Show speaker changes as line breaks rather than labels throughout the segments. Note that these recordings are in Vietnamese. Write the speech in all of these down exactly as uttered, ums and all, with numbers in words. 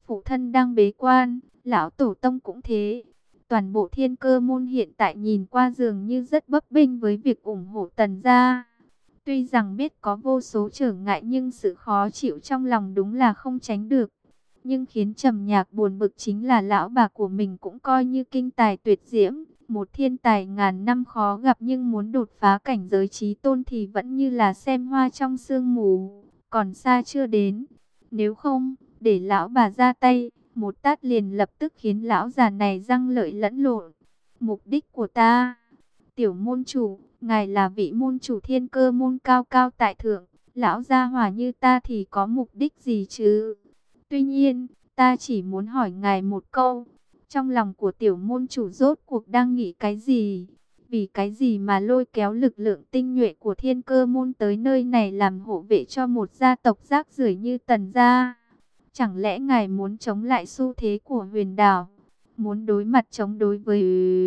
phụ thân đang bế quan, lão tổ tông cũng thế. Toàn bộ Thiên Cơ môn hiện tại nhìn qua dường như rất bấp bênh với việc ủng hộ Tần gia. Tuy rằng biết có vô số trở ngại nhưng sự khó chịu trong lòng đúng là không tránh được. Nhưng khiến Trầm Nhạc buồn bực chính là lão bà của mình cũng coi như kinh tài tuyệt diễm, một thiên tài ngàn năm khó gặp, nhưng muốn đột phá cảnh giới chí tôn thì vẫn như là xem hoa trong sương mù, còn xa chưa đến. Nếu không, để lão bà ra tay, một tát liền lập tức khiến lão già này răng lợi lẫn lộn. Mục đích của ta, tiểu môn chủ, ngài là vị môn chủ Thiên Cơ môn cao cao tại thượng, lão gia hỏa như ta thì có mục đích gì chứ? Tuy nhiên, ta chỉ muốn hỏi ngài một câu, trong lòng của tiểu môn chủ rốt cuộc đang nghĩ cái gì? Vì cái gì mà lôi kéo lực lượng tinh nhuệ của Thiên Cơ môn tới nơi này làm hộ vệ cho một gia tộc rác rưởi như Tần gia? Chẳng lẽ ngài muốn chống lại xu thế của huyền đảo? Muốn đối mặt chống đối với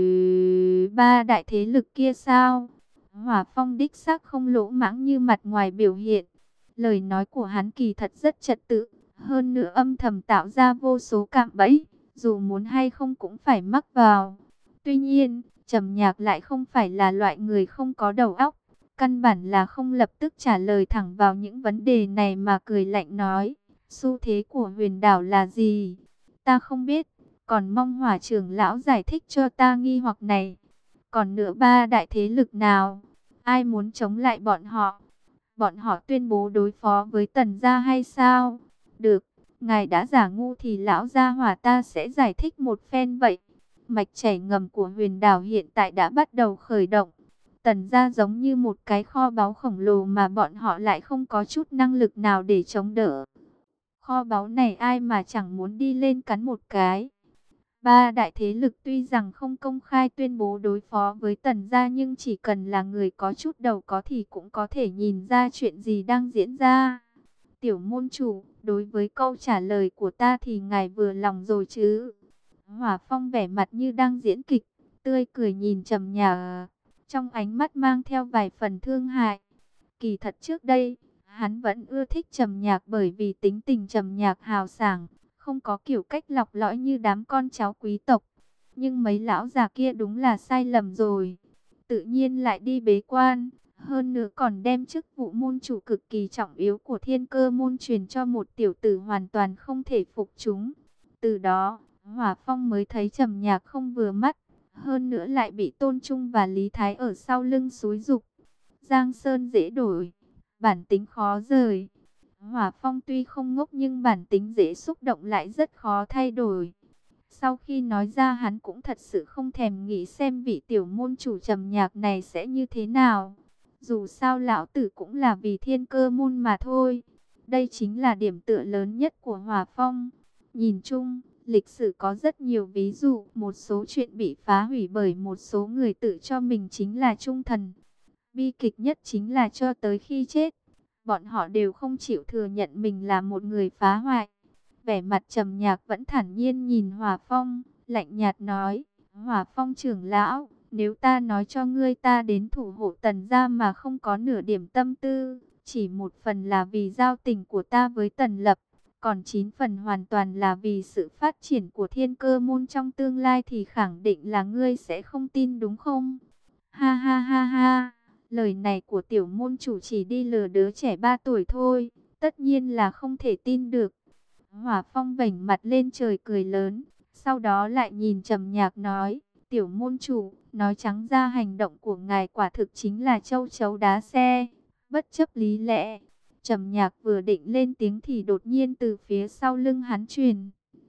ba đại thế lực kia sao? Hỏa Phong đích xác không lỗ mãng như mặt ngoài biểu hiện. Lời nói của hắn kỳ thật rất trật tự, hơn nữa âm thầm tạo ra vô số cạm bẫy, dù muốn hay không cũng phải mắc vào. Tuy nhiên, Trầm Nhạc lại không phải là loại người không có đầu óc, căn bản là không lập tức trả lời thẳng vào những vấn đề này mà cười lạnh nói, xu thế của huyền đảo là gì? Ta không biết, còn mong Hỏa trưởng lão giải thích cho ta nghi hoặc này. Còn nữa, ba đại thế lực nào? Ai muốn chống lại bọn họ? Bọn họ tuyên bố đối phó với Tần gia hay sao? Được, ngài đã giả ngu thì lão gia hỏa ta sẽ giải thích một phen vậy. Mạch chảy ngầm của huyền đảo hiện tại đã bắt đầu khởi động. Tần gia giống như một cái kho báu khổng lồ mà bọn họ lại không có chút năng lực nào để chống đỡ. Kho báu này ai mà chẳng muốn đi lên cắn một cái. Ba đại thế lực tuy rằng không công khai tuyên bố đối phó với Tần gia, nhưng chỉ cần là người có chút đầu có thì cũng có thể nhìn ra chuyện gì đang diễn ra. Tiểu môn chủ, đối với câu trả lời của ta thì ngài vừa lòng rồi chứ? Hỏa Phong vẻ mặt như đang diễn kịch, tươi cười nhìn Trầm Nhạc, trong ánh mắt mang theo vài phần thương hại. Kỳ thật trước đây, hắn vẫn ưa thích Trầm Nhạc bởi vì tính tình Trầm Nhạc hào sảng, không có kiểu cách lọc lõi như đám con cháu quý tộc. Nhưng mấy lão già kia đúng là sai lầm rồi. Tự nhiên lại đi bế quan, hơn nữa còn đem chức vụ môn chủ cực kỳ trọng yếu của Thiên Cơ môn truyền cho một tiểu tử hoàn toàn không thể phục chúng. Từ đó, Hỏa Phong mới thấy Trầm Nhạc không vừa mắt, hơn nữa lại bị Tôn Trung và Lý Thái ở sau lưng xúi giục. Giang sơn dễ đổi, bản tính khó rời. Hỏa Phong tuy không ngốc nhưng bản tính dễ xúc động lại rất khó thay đổi. Sau khi nói ra, hắn cũng thật sự không thèm nghĩ xem vị tiểu môn chủ Trầm Nhạc này sẽ như thế nào. Dù sao lão tử cũng là vì Thiên Cơ môn mà thôi. Đây chính là điểm tựa lớn nhất của Hỏa Phong. Nhìn chung, lịch sử có rất nhiều ví dụ, một số chuyện bị phá hủy bởi một số người tự cho mình chính là trung thần. Bi kịch nhất chính là cho tới khi chết, bọn họ đều không chịu thừa nhận mình là một người phá hoại. Vẻ mặt Trầm Nhạc vẫn thản nhiên nhìn Hỏa Phong, lạnh nhạt nói, Hỏa Phong trưởng lão, nếu ta nói cho ngươi ta đến thủ hộ Tần gia mà không có nửa điểm tâm tư, chỉ một phần là vì giao tình của ta với Tần Lập, còn chín phần hoàn toàn là vì sự phát triển của Thiên Cơ môn trong tương lai thì khẳng định là ngươi sẽ không tin đúng không? Ha ha ha ha, lời này của tiểu môn chủ chỉ đi lừa đứa trẻ ba tuổi thôi, tất nhiên là không thể tin được. Hỏa Phong vểnh mặt lên trời cười lớn, sau đó lại nhìn Trầm Nhạc nói, tiểu môn chủ, nói trắng ra hành động của ngài quả thực chính là châu chấu đá xe, bất chấp lý lẽ. Trầm Nhạc vừa định lên tiếng thì đột nhiên từ phía sau lưng hắn truyền.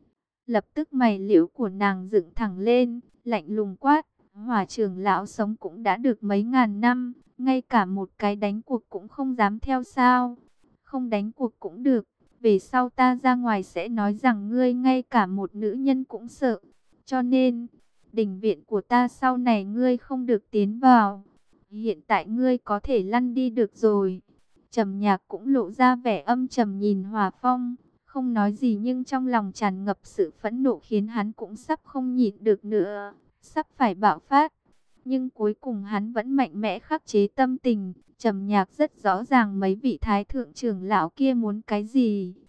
Lập tức mày liễu của nàng dựng thẳng lên, lạnh lùng quát, Hỏa trưởng lão sống cũng đã được mấy ngàn năm, ngay cả một cái đánh cuộc cũng không dám theo sao? Không đánh cuộc cũng được, về sau ta ra ngoài sẽ nói rằng ngươi ngay cả một nữ nhân cũng sợ. Cho nên, đình viện của ta sau này ngươi không được tiến vào. Hiện tại ngươi có thể lăn đi được rồi. Trầm Nhạc cũng lộ ra vẻ âm trầm nhìn Hỏa Phong, không nói gì nhưng trong lòng tràn ngập sự phẫn nộ khiến hắn cũng sắp không nhịn được nữa, sắp phải bạo phát. Nhưng cuối cùng hắn vẫn mạnh mẽ khắc chế tâm tình. Trầm Nhạc rất rõ ràng mấy vị thái thượng trưởng lão kia muốn cái gì.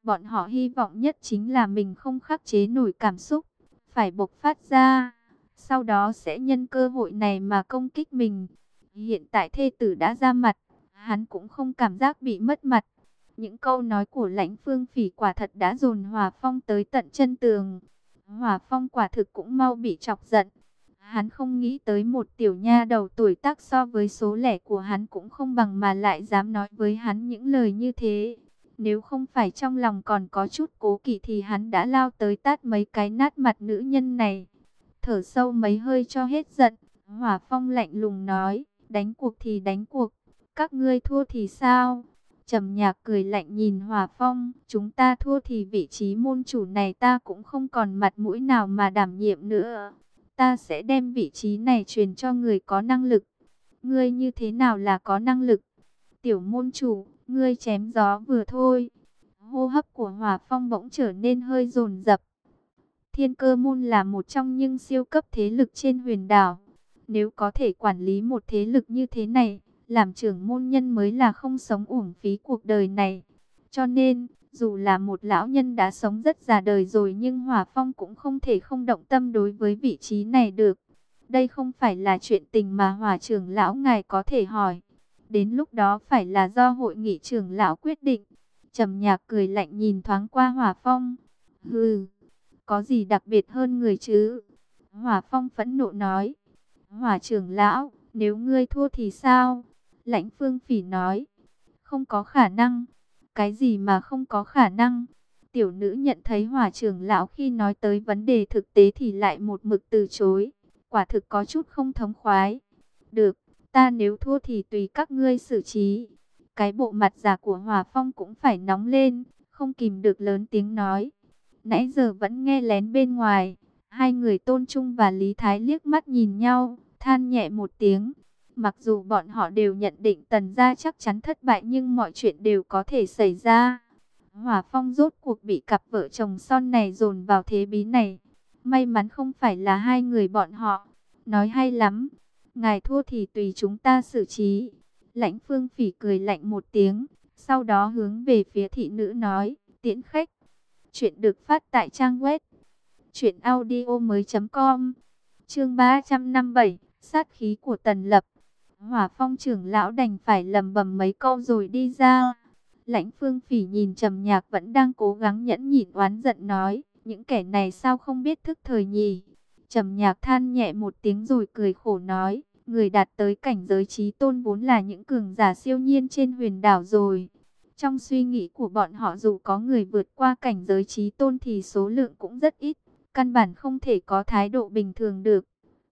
Bọn họ hy vọng nhất chính là mình không khắc chế nổi cảm xúc, phải bộc phát ra, sau đó sẽ nhân cơ hội này mà công kích mình. Hiện tại thê tử đã ra mặt, hắn cũng không cảm giác bị mất mặt. Những câu nói của Lãnh Phương Phỉ quả thật đã dồn Hòa Phong tới tận chân tường. Hòa Phong quả thực cũng mau bị chọc giận. Hắn không nghĩ tới một tiểu nha đầu tuổi tác so với số lẻ của hắn cũng không bằng mà lại dám nói với hắn những lời như thế. Nếu không phải trong lòng còn có chút cố kỵ thì hắn đã lao tới tát mấy cái nát mặt nữ nhân này. Thở sâu mấy hơi cho hết giận, Hòa Phong lạnh lùng nói, đánh cuộc thì đánh cuộc, các ngươi thua thì sao? Trầm Nhạc cười lạnh nhìn Hòa Phong, chúng ta thua thì vị trí môn chủ này ta cũng không còn mặt mũi nào mà đảm nhiệm nữa. Ta sẽ đem vị trí này truyền cho người có năng lực. Ngươi như thế nào là có năng lực? Tiểu môn chủ, ngươi chém gió vừa thôi. Hô hấp của Hòa Phong bỗng trở nên hơi dồn dập. Thiên Cơ Môn là một trong những siêu cấp thế lực trên huyền đảo. Nếu có thể quản lý một thế lực như thế này, làm trưởng môn nhân mới là không sống uổng phí cuộc đời này. Cho nên, dù là một lão nhân đã sống rất già đời rồi nhưng Hòa Phong cũng không thể không động tâm đối với vị trí này được. Đây không phải là chuyện tình mà Hòa trưởng lão ngài có thể hỏi. Đến lúc đó phải là do hội nghị trưởng lão quyết định. Trầm Nhạc cười lạnh nhìn thoáng qua Hòa Phong. Hừ, có gì đặc biệt hơn người chứ? Hòa Phong phẫn nộ nói. Hòa trưởng lão, nếu ngươi thua thì sao? Lãnh Phương Phỉ nói. Không có khả năng. Cái gì mà không có khả năng? Tiểu nữ nhận thấy Hòa trưởng lão khi nói tới vấn đề thực tế thì lại một mực từ chối. Quả thực có chút không thống khoái. Được, ta nếu thua thì tùy các ngươi xử trí. Cái bộ mặt già của Hòa Phong cũng phải nóng lên, không kìm được lớn tiếng nói. Nãy giờ vẫn nghe lén bên ngoài. Hai người Tôn Trung và Lý Thái liếc mắt nhìn nhau, than nhẹ một tiếng. Mặc dù bọn họ đều nhận định Tần gia chắc chắn thất bại nhưng mọi chuyện đều có thể xảy ra. Hòa Phong rốt cuộc bị cặp vợ chồng son này dồn vào thế bí này. May mắn không phải là hai người bọn họ. Nói hay lắm. Ngài thua thì tùy chúng ta xử trí. Lãnh Phương Phỉ cười lạnh một tiếng. Sau đó hướng về phía thị nữ nói. Tiễn khách. Chuyện được phát tại trang web truyện audio mới chấm com. Chương ba trăm năm mươi bảy. Sát khí của Tần Lập. Hỏa Phong trưởng lão đành phải lầm bầm mấy câu rồi đi ra. Lãnh Phương Phỉ nhìn Trầm Nhạc vẫn đang cố gắng nhẫn nhịn oán giận nói, những kẻ này sao không biết thức thời nhỉ? Trầm Nhạc than nhẹ một tiếng rồi cười khổ nói, người đạt tới cảnh giới trí tôn vốn là những cường giả siêu nhiên trên huyền đảo rồi. Trong suy nghĩ của bọn họ dù có người vượt qua cảnh giới trí tôn thì số lượng cũng rất ít, căn bản không thể có thái độ bình thường được.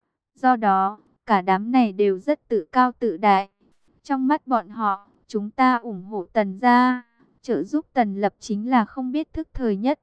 Do đó, cả đám này đều rất tự cao tự đại. Trong mắt bọn họ, chúng ta ủng hộ Tần gia, trợ giúp Tần Lập chính là không biết thức thời nhất.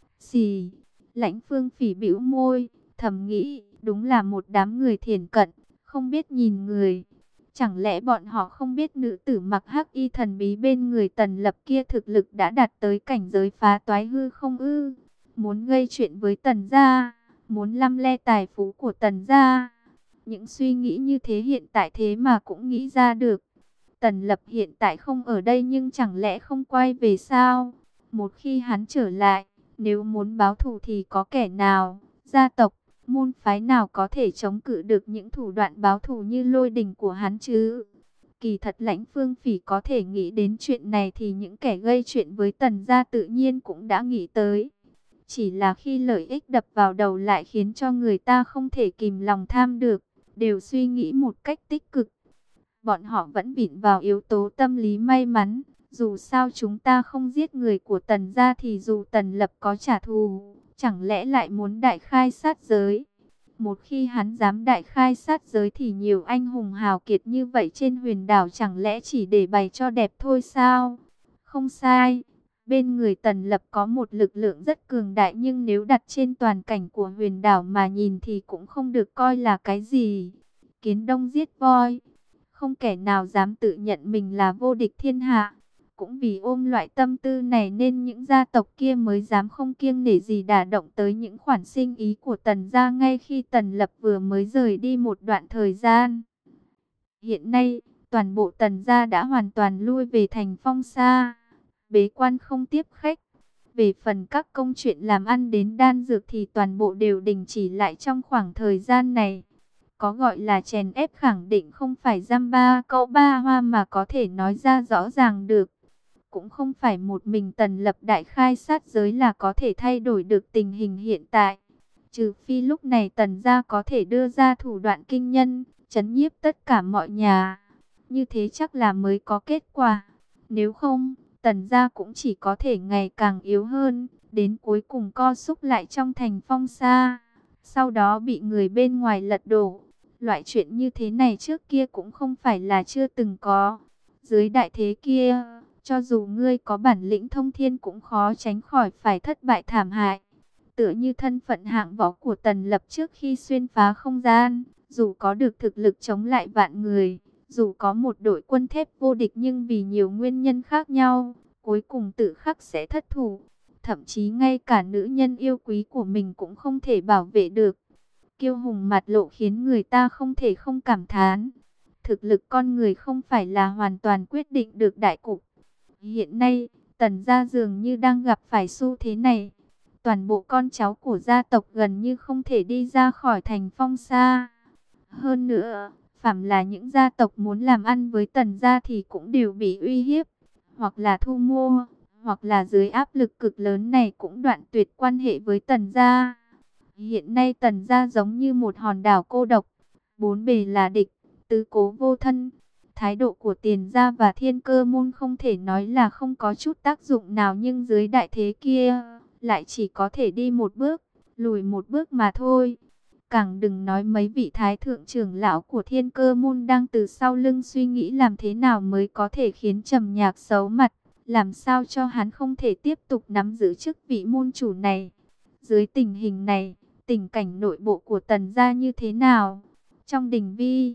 Xì, Lãnh Phương Phỉ bĩu môi, thầm nghĩ, đúng là một đám người thiển cận, không biết nhìn người. Chẳng lẽ bọn họ không biết nữ tử mặc hắc y thần bí bên người Tần Lập kia thực lực đã đạt tới cảnh giới phá toái hư không ư? Muốn gây chuyện với Tần gia, muốn lăm le tài phú của Tần gia. Những suy nghĩ như thế hiện tại thế mà cũng nghĩ ra được. Tần Lập hiện tại không ở đây nhưng chẳng lẽ không quay về sao? Một khi hắn trở lại, nếu muốn báo thù thì có kẻ nào, gia tộc, môn phái nào có thể chống cự được những thủ đoạn báo thù như Lôi Đình của hắn chứ? Kỳ thật Lãnh Phương Phỉ có thể nghĩ đến chuyện này thì những kẻ gây chuyện với Tần gia tự nhiên cũng đã nghĩ tới. Chỉ là khi lợi ích đập vào đầu lại khiến cho người ta không thể kìm lòng tham được, đều suy nghĩ một cách tích cực. Bọn họ vẫn vịn vào yếu tố tâm lý may mắn. Dù sao chúng ta không giết người của Tần gia thì dù Tần Lập có trả thù, chẳng lẽ lại muốn đại khai sát giới? Một khi hắn dám đại khai sát giới thì nhiều anh hùng hào kiệt như vậy trên huyền đảo chẳng lẽ chỉ để bày cho đẹp thôi sao? Không sai, bên người Tần Lập có một lực lượng rất cường đại nhưng nếu đặt trên toàn cảnh của huyền đảo mà nhìn thì cũng không được coi là cái gì. Kiến Đông giết voi, không kẻ nào dám tự nhận mình là vô địch thiên hạ. Cũng vì ôm loại tâm tư này nên những gia tộc kia mới dám không kiêng nể gì đả động tới những khoản sinh ý của Tần gia ngay khi Tần Lập vừa mới rời đi một đoạn thời gian. Hiện nay, toàn bộ Tần gia đã hoàn toàn lui về thành Phong Sa, bế quan không tiếp khách. Về phần các công chuyện làm ăn đến đan dược thì toàn bộ đều đình chỉ lại trong khoảng thời gian này. Có gọi là chèn ép khẳng định không phải dăm ba câu ba hoa mà có thể nói ra rõ ràng được. Cũng không phải một mình Tần Lập đại khai sát giới là có thể thay đổi được tình hình hiện tại. Trừ phi lúc này Tần gia có thể đưa ra thủ đoạn kinh nhân, trấn nhiếp tất cả mọi nhà. Như thế chắc là mới có kết quả. Nếu không, Tần gia cũng chỉ có thể ngày càng yếu hơn, đến cuối cùng co xúc lại trong thành phong sa. Sau đó bị người bên ngoài lật đổ. Loại chuyện như thế này trước kia cũng không phải là chưa từng có. Dưới đại thế kia, cho dù ngươi có bản lĩnh thông thiên cũng khó tránh khỏi phải thất bại thảm hại. Tựa như thân phận hạng võ của Tần Lập trước khi xuyên phá không gian, dù có được thực lực chống lại vạn người, dù có một đội quân thép vô địch nhưng vì nhiều nguyên nhân khác nhau, cuối cùng tự khắc sẽ thất thủ. Thậm chí ngay cả nữ nhân yêu quý của mình cũng không thể bảo vệ được. Kiêu hùng mặt lộ khiến người ta không thể không cảm thán. Thực lực con người không phải là hoàn toàn quyết định được đại cục. Hiện nay, Tần gia dường như đang gặp phải xu thế này. Toàn bộ con cháu của gia tộc gần như không thể đi ra khỏi thành phong sa. Hơn nữa, phàm là những gia tộc muốn làm ăn với Tần gia thì cũng đều bị uy hiếp, hoặc là thu mua, hoặc là dưới áp lực cực lớn này cũng đoạn tuyệt quan hệ với Tần gia. Hiện nay Tần gia giống như một hòn đảo cô độc, bốn bề là địch, tứ cố vô thân. Thái độ của Tiền gia và Thiên Cơ môn không thể nói là không có chút tác dụng nào, nhưng dưới đại thế kia lại chỉ có thể đi một bước, lùi một bước mà thôi. Càng đừng nói mấy vị thái thượng trưởng lão của Thiên Cơ môn đang từ sau lưng suy nghĩ làm thế nào mới có thể khiến Trầm Nhạc xấu mặt, làm sao cho hắn không thể tiếp tục nắm giữ chức vị môn chủ này. Dưới tình hình này, tình cảnh nội bộ của Tần gia như thế nào? Trong đình vi,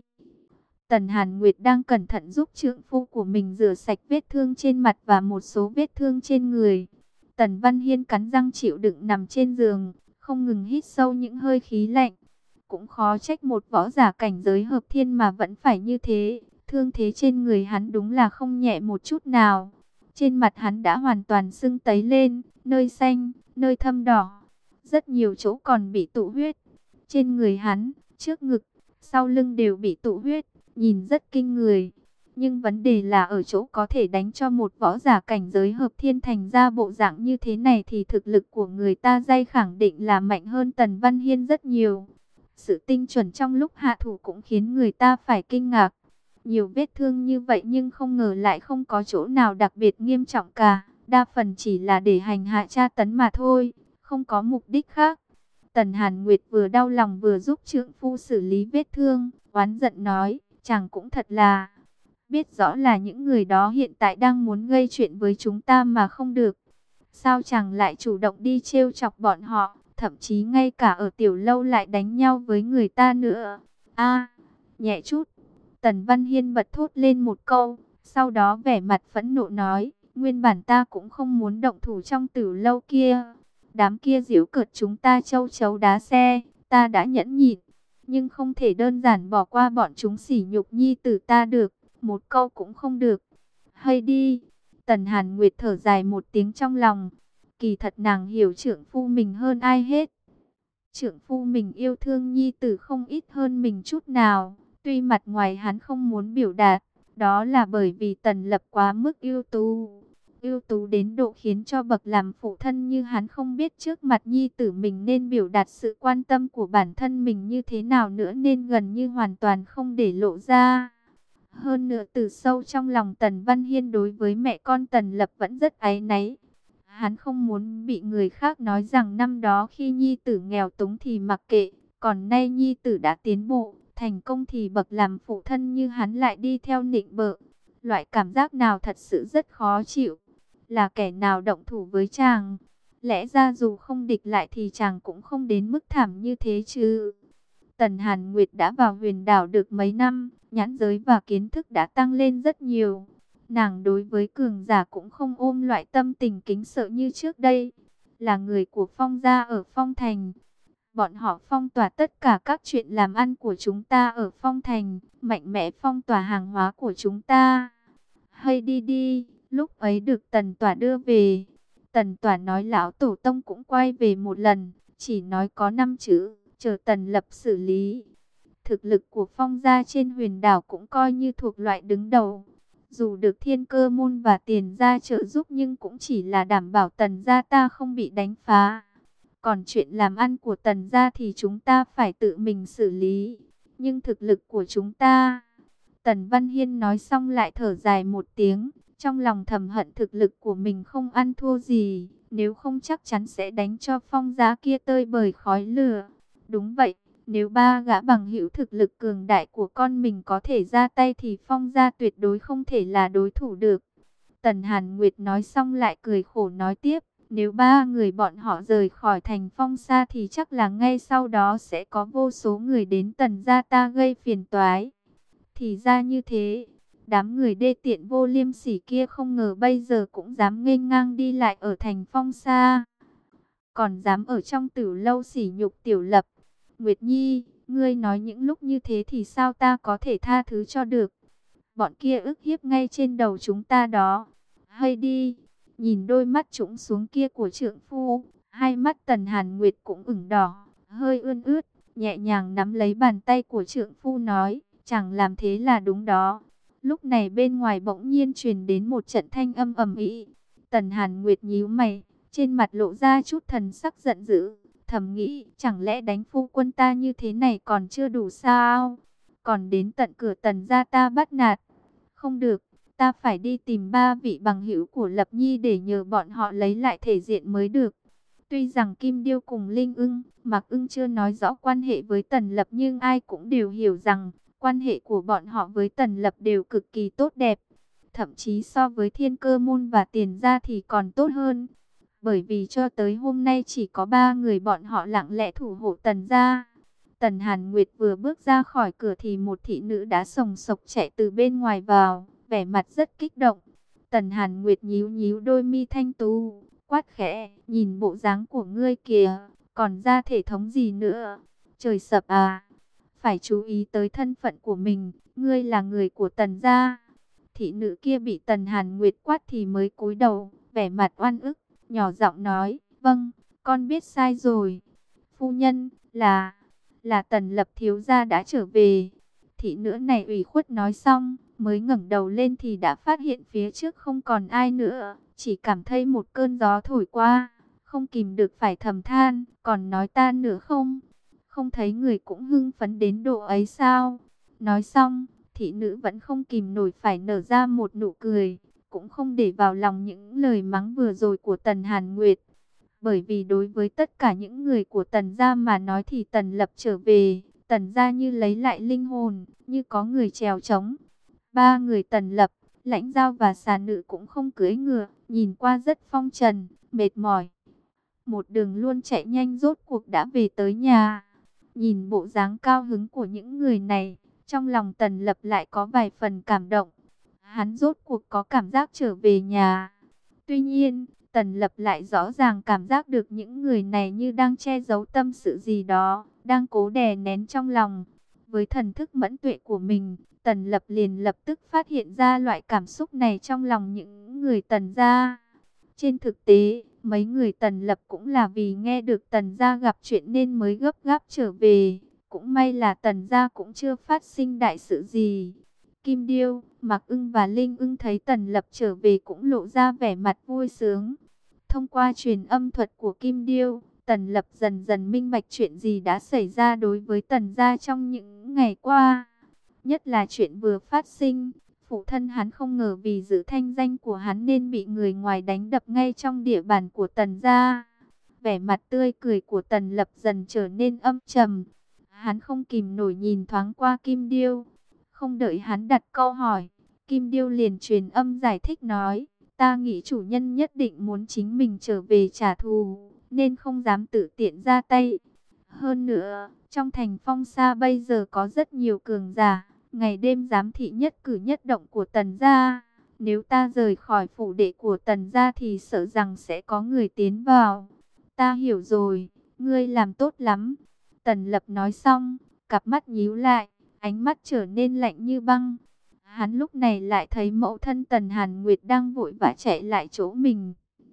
Tần Hàn Nguyệt đang cẩn thận giúp trượng phu của mình rửa sạch vết thương trên mặt và một số vết thương trên người. Tần Văn Hiên cắn răng chịu đựng nằm trên giường, không ngừng hít sâu những hơi khí lạnh. Cũng khó trách một võ giả cảnh giới hợp thiên mà vẫn phải như thế. Thương thế trên người hắn đúng là không nhẹ một chút nào. Trên mặt hắn đã hoàn toàn sưng tấy lên, nơi xanh, nơi thâm đỏ. Rất nhiều chỗ còn bị tụ huyết. Trên người hắn, trước ngực, sau lưng đều bị tụ huyết, nhìn rất kinh người. Nhưng vấn đề là ở chỗ có thể đánh cho một võ giả cảnh giới hợp thiên thành ra bộ dạng như thế này thì thực lực của người ta dây khẳng định là mạnh hơn Tần Văn Hiên rất nhiều. Sự tinh chuẩn trong lúc hạ thủ cũng khiến người ta phải kinh ngạc. Nhiều vết thương như vậy nhưng không ngờ lại không có chỗ nào đặc biệt nghiêm trọng cả. Đa phần chỉ là để hành hạ tra tấn mà thôi, không có mục đích khác. Tần Hàn Nguyệt vừa đau lòng vừa giúp trượng phu xử lý vết thương, oán giận nói, chàng cũng thật là biết rõ là những người đó hiện tại đang muốn gây chuyện với chúng ta mà không được. Sao chàng lại chủ động đi trêu chọc bọn họ, thậm chí ngay cả ở tiểu lâu lại đánh nhau với người ta nữa. A, nhẹ chút. Tần Văn Hiên bật thốt lên một câu, sau đó vẻ mặt phẫn nộ nói, nguyên bản ta cũng không muốn động thủ trong tiểu lâu kia. Đám kia giễu cợt chúng ta châu chấu đá xe, ta đã nhẫn nhịn, nhưng không thể đơn giản bỏ qua bọn chúng sỉ nhục nhi tử ta được, một câu cũng không được. Hay đi. Tần Hàn Nguyệt thở dài một tiếng trong lòng. Kỳ thật nàng hiểu trượng phu mình hơn ai hết. Trượng phu mình yêu thương nhi tử không ít hơn mình chút nào. Tuy mặt ngoài hắn không muốn biểu đạt, đó là bởi vì Tần Lập quá mức ưu tú. Ưu tú đến độ khiến cho bậc làm phụ thân như hắn không biết trước mặt nhi tử mình nên biểu đạt sự quan tâm của bản thân mình như thế nào nữa, nên gần như hoàn toàn không để lộ ra. Hơn nữa từ sâu trong lòng Tần Văn Hiên đối với mẹ con Tần Lập vẫn rất áy náy. Hắn không muốn bị người khác nói rằng năm đó khi nhi tử nghèo túng thì mặc kệ, còn nay nhi tử đã tiến bộ, thành công thì bậc làm phụ thân như hắn lại đi theo nịnh bợ. Loại cảm giác nào thật sự rất khó chịu. Là kẻ nào động thủ với chàng? Lẽ ra dù không địch lại thì chàng cũng không đến mức thảm như thế chứ. Tần Hàn Nguyệt đã vào huyền đảo được mấy năm, nhãn giới và kiến thức đã tăng lên rất nhiều. Nàng đối với cường giả cũng không ôm loại tâm tình kính sợ như trước đây. Là người của Phong gia ở Phong Thành. Bọn họ phong tỏa tất cả các chuyện làm ăn của chúng ta ở Phong Thành, mạnh mẽ phong tỏa hàng hóa của chúng ta. Hay đi đi, lúc ấy được Tần Tỏa đưa về. Tần Toản nói lão tổ tông cũng quay về một lần, chỉ nói có năm chữ, chờ Tần Lập xử lý. Thực lực của Phong gia trên huyền đảo cũng coi như thuộc loại đứng đầu. Dù được Thiên Cơ môn và Tiền gia trợ giúp nhưng cũng chỉ là đảm bảo Tần gia ta không bị đánh phá. Còn chuyện làm ăn của Tần gia thì chúng ta phải tự mình xử lý. Nhưng thực lực của chúng ta... Tần Văn Hiên nói xong lại thở dài một tiếng. Trong lòng thầm hận thực lực của mình không ăn thua gì. Nếu không chắc chắn sẽ đánh cho Phong gia kia tơi bời khói lửa. Đúng vậy, nếu ba gã bằng hữu thực lực cường đại của con mình có thể ra tay thì Phong gia tuyệt đối không thể là đối thủ được. Tần Hàn Nguyệt nói xong lại cười khổ nói tiếp. Nếu ba người bọn họ rời khỏi thành Phong gia thì chắc là ngay sau đó sẽ có vô số người đến Tần gia ta gây phiền toái. Thì ra như thế, đám người đê tiện vô liêm sỉ kia không ngờ bây giờ cũng dám nghênh ngang đi lại ở thành Phong gia. Còn dám ở trong tử lâu sỉ nhục Tiểu Lập. Nguyệt Nhi, ngươi nói những lúc như thế thì sao ta có thể tha thứ cho được. Bọn kia ức hiếp ngay trên đầu chúng ta đó. Hay đi, nhìn đôi mắt trũng xuống kia của trượng phu, hai mắt Tần Hàn Nguyệt cũng ửng đỏ, hơi ươn ướt, nhẹ nhàng nắm lấy bàn tay của trượng phu nói, chẳng làm thế là đúng đó. Lúc này bên ngoài bỗng nhiên truyền đến một trận thanh âm ầm ĩ. Tần Hàn Nguyệt nhíu mày, trên mặt lộ ra chút thần sắc giận dữ, thầm nghĩ, chẳng lẽ đánh phu quân ta như thế này còn chưa đủ sao? Còn đến tận cửa Tần gia ta bắt nạt. Không được, ta phải đi tìm ba vị bằng hữu của Lập Nhi để nhờ bọn họ lấy lại thể diện mới được. Tuy rằng Kim Điêu cùng Linh Ưng, Mạc Ưng chưa nói rõ quan hệ với Tần Lập nhưng ai cũng đều hiểu rằng quan hệ của bọn họ với Tần Lập đều cực kỳ tốt đẹp. Thậm chí so với Thiên Cơ môn và Tiền gia thì còn tốt hơn. Bởi vì cho tới hôm nay chỉ có ba người bọn họ lặng lẽ thủ hộ Tần gia. Tần Hàn Nguyệt vừa bước ra khỏi cửa thì một thị nữ đã sồng sộc chạy từ bên ngoài vào, vẻ mặt rất kích động. Tần Hàn Nguyệt nhíu nhíu đôi mi thanh tú, quát khẽ, nhìn bộ dáng của ngươi kìa, còn ra thể thống gì nữa? Trời sập à, phải chú ý tới thân phận của mình, ngươi là người của Tần gia. Thị nữ kia bị Tần Hàn Nguyệt quát thì mới cúi đầu, vẻ mặt oan ức, nhỏ giọng nói, vâng, con biết sai rồi. Phu nhân, là... là Tần Lập thiếu gia đã trở về. Thị nữ này ủy khuất nói xong, mới ngẩng đầu lên thì đã phát hiện phía trước không còn ai nữa, chỉ cảm thấy một cơn gió thổi qua, không kìm được phải thầm than, còn nói ta nữa không? Không thấy người cũng hưng phấn đến độ ấy sao? Nói xong, thị nữ vẫn không kìm nổi phải nở ra một nụ cười, cũng không để vào lòng những lời mắng vừa rồi của Tần Hàn Nguyệt. Bởi vì đối với tất cả những người của Tần gia mà nói thì Tần Lập trở về, Tần gia như lấy lại linh hồn, như có người chèo trống. Ba người Tần Lập, Lãnh Giao và xà nữ cũng không cưỡi ngựa, nhìn qua rất phong trần, mệt mỏi. Một đường luôn chạy nhanh rốt cuộc đã về tới nhà. Nhìn bộ dáng cao hứng của những người này, trong lòng Tần Lập lại có vài phần cảm động. Hắn rốt cuộc có cảm giác trở về nhà. Tuy nhiên, Tần Lập lại rõ ràng cảm giác được những người này như đang che giấu tâm sự gì đó, đang cố đè nén trong lòng. Với thần thức mẫn tuệ của mình, Tần Lập liền lập tức phát hiện ra loại cảm xúc này trong lòng những người Tần gia. Trên thực tế, mấy người Tần Lập cũng là vì nghe được Tần gia gặp chuyện nên mới gấp gáp trở về. Cũng may là Tần gia cũng chưa phát sinh đại sự gì. Kim Điêu, Mạc Ưng và Linh Ưng thấy Tần Lập trở về cũng lộ ra vẻ mặt vui sướng. Thông qua truyền âm thuật của Kim Điêu, Tần Lập dần dần minh bạch chuyện gì đã xảy ra đối với Tần gia trong những ngày qua. Nhất là chuyện vừa phát sinh, phụ thân hắn không ngờ vì giữ thanh danh của hắn nên bị người ngoài đánh đập ngay trong địa bàn của Tần gia. Vẻ mặt tươi cười của Tần Lập dần trở nên âm trầm. Hắn không kìm nổi nhìn thoáng qua Kim Điêu. Không đợi hắn đặt câu hỏi, Kim Điêu liền truyền âm giải thích nói, ta nghĩ chủ nhân nhất định muốn chính mình trở về trả thù, nên không dám tự tiện ra tay. Hơn nữa, trong thành Phong Sa bây giờ có rất nhiều cường giả, ngày đêm giám thị nhất cử nhất động của Tần gia. Nếu ta rời khỏi phủ đệ của Tần gia thì sợ rằng sẽ có người tiến vào. Ta hiểu rồi, ngươi làm tốt lắm. Tần Lập nói xong, cặp mắt nhíu lại, ánh mắt trở nên lạnh như băng. Hắn lúc này lại thấy mẫu thân Tần Hàn Nguyệt đang vội vã chạy lại chỗ mình.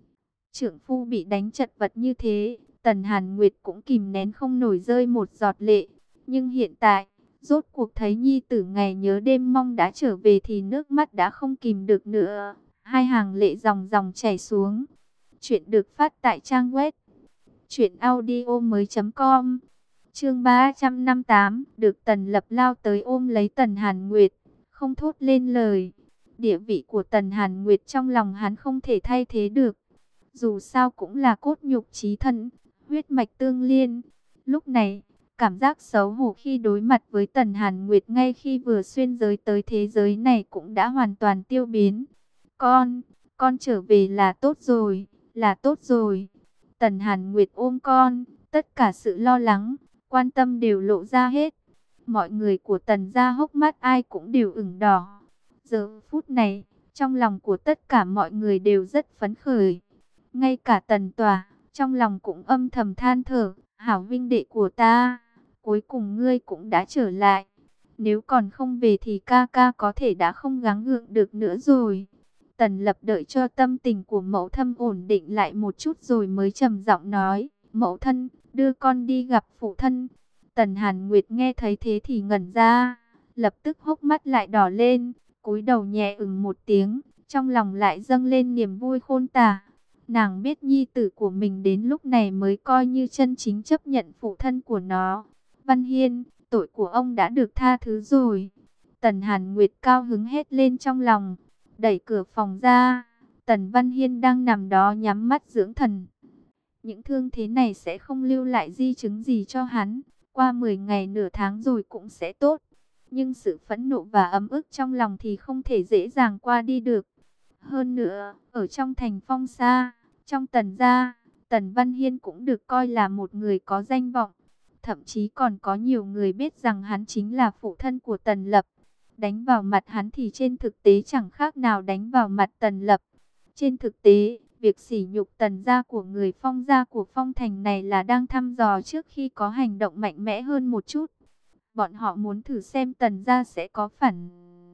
Trượng phu bị đánh chật vật như thế, Tần Hàn Nguyệt cũng kìm nén không nổi rơi một giọt lệ. Nhưng hiện tại, rốt cuộc thấy nhi tử ngày nhớ đêm mong đã trở về thì nước mắt đã không kìm được nữa. Hai hàng lệ dòng dòng chảy xuống. Chuyện được phát tại trang web truyện audio mới chấm com. Chương ba trăm năm mươi tám, được Tần Lập lao tới ôm lấy Tần Hàn Nguyệt, không thốt lên lời. Địa vị của Tần Hàn Nguyệt trong lòng hắn không thể thay thế được. Dù sao cũng là cốt nhục chí thân, huyết mạch tương liên. Lúc này, cảm giác xấu hổ khi đối mặt với Tần Hàn Nguyệt ngay khi vừa xuyên giới tới thế giới này cũng đã hoàn toàn tiêu biến. Con, con trở về là tốt rồi, là tốt rồi. Tần Hàn Nguyệt ôm con, tất cả sự lo lắng, quan tâm đều lộ ra hết. Mọi người của Tần gia hốc mắt ai cũng đều ửng đỏ. Giờ phút này, trong lòng của tất cả mọi người đều rất phấn khởi. Ngay cả Tần Tòa, trong lòng cũng âm thầm than thở, hảo vinh đệ của ta, cuối cùng ngươi cũng đã trở lại. Nếu còn không về thì ca ca có thể đã không gắng gượng được nữa rồi. Tần Lập đợi cho tâm tình của mẫu thân ổn định lại một chút rồi mới trầm giọng nói, mẫu thân, đưa con đi gặp phụ thân. Tần Hàn Nguyệt nghe thấy thế thì ngẩn ra, lập tức hốc mắt lại đỏ lên, cúi đầu nhẹ ừm một tiếng, trong lòng lại dâng lên niềm vui khôn tả. Nàng biết nhi tử của mình đến lúc này mới coi như chân chính chấp nhận phụ thân của nó. Văn Hiên, tội của ông đã được tha thứ rồi. Tần Hàn Nguyệt cao hứng hét lên trong lòng, đẩy cửa phòng ra. Tần Văn Hiên đang nằm đó nhắm mắt dưỡng thần. Những thương thế này sẽ không lưu lại di chứng gì cho hắn. Qua mười ngày nửa tháng rồi cũng sẽ tốt. Nhưng sự phẫn nộ và ấm ức trong lòng thì không thể dễ dàng qua đi được. Hơn nữa, ở trong thành Phong Sa, trong Tần gia, Tần Văn Hiên cũng được coi là một người có danh vọng. Thậm chí còn có nhiều người biết rằng hắn chính là phụ thân của Tần Lập. Đánh vào mặt hắn thì trên thực tế chẳng khác nào đánh vào mặt Tần Lập. Trên thực tế, việc sỉ nhục Tần gia của người Phong gia của Phong Thành này là đang thăm dò trước khi có hành động mạnh mẽ hơn một chút. Bọn họ muốn thử xem Tần gia sẽ có phản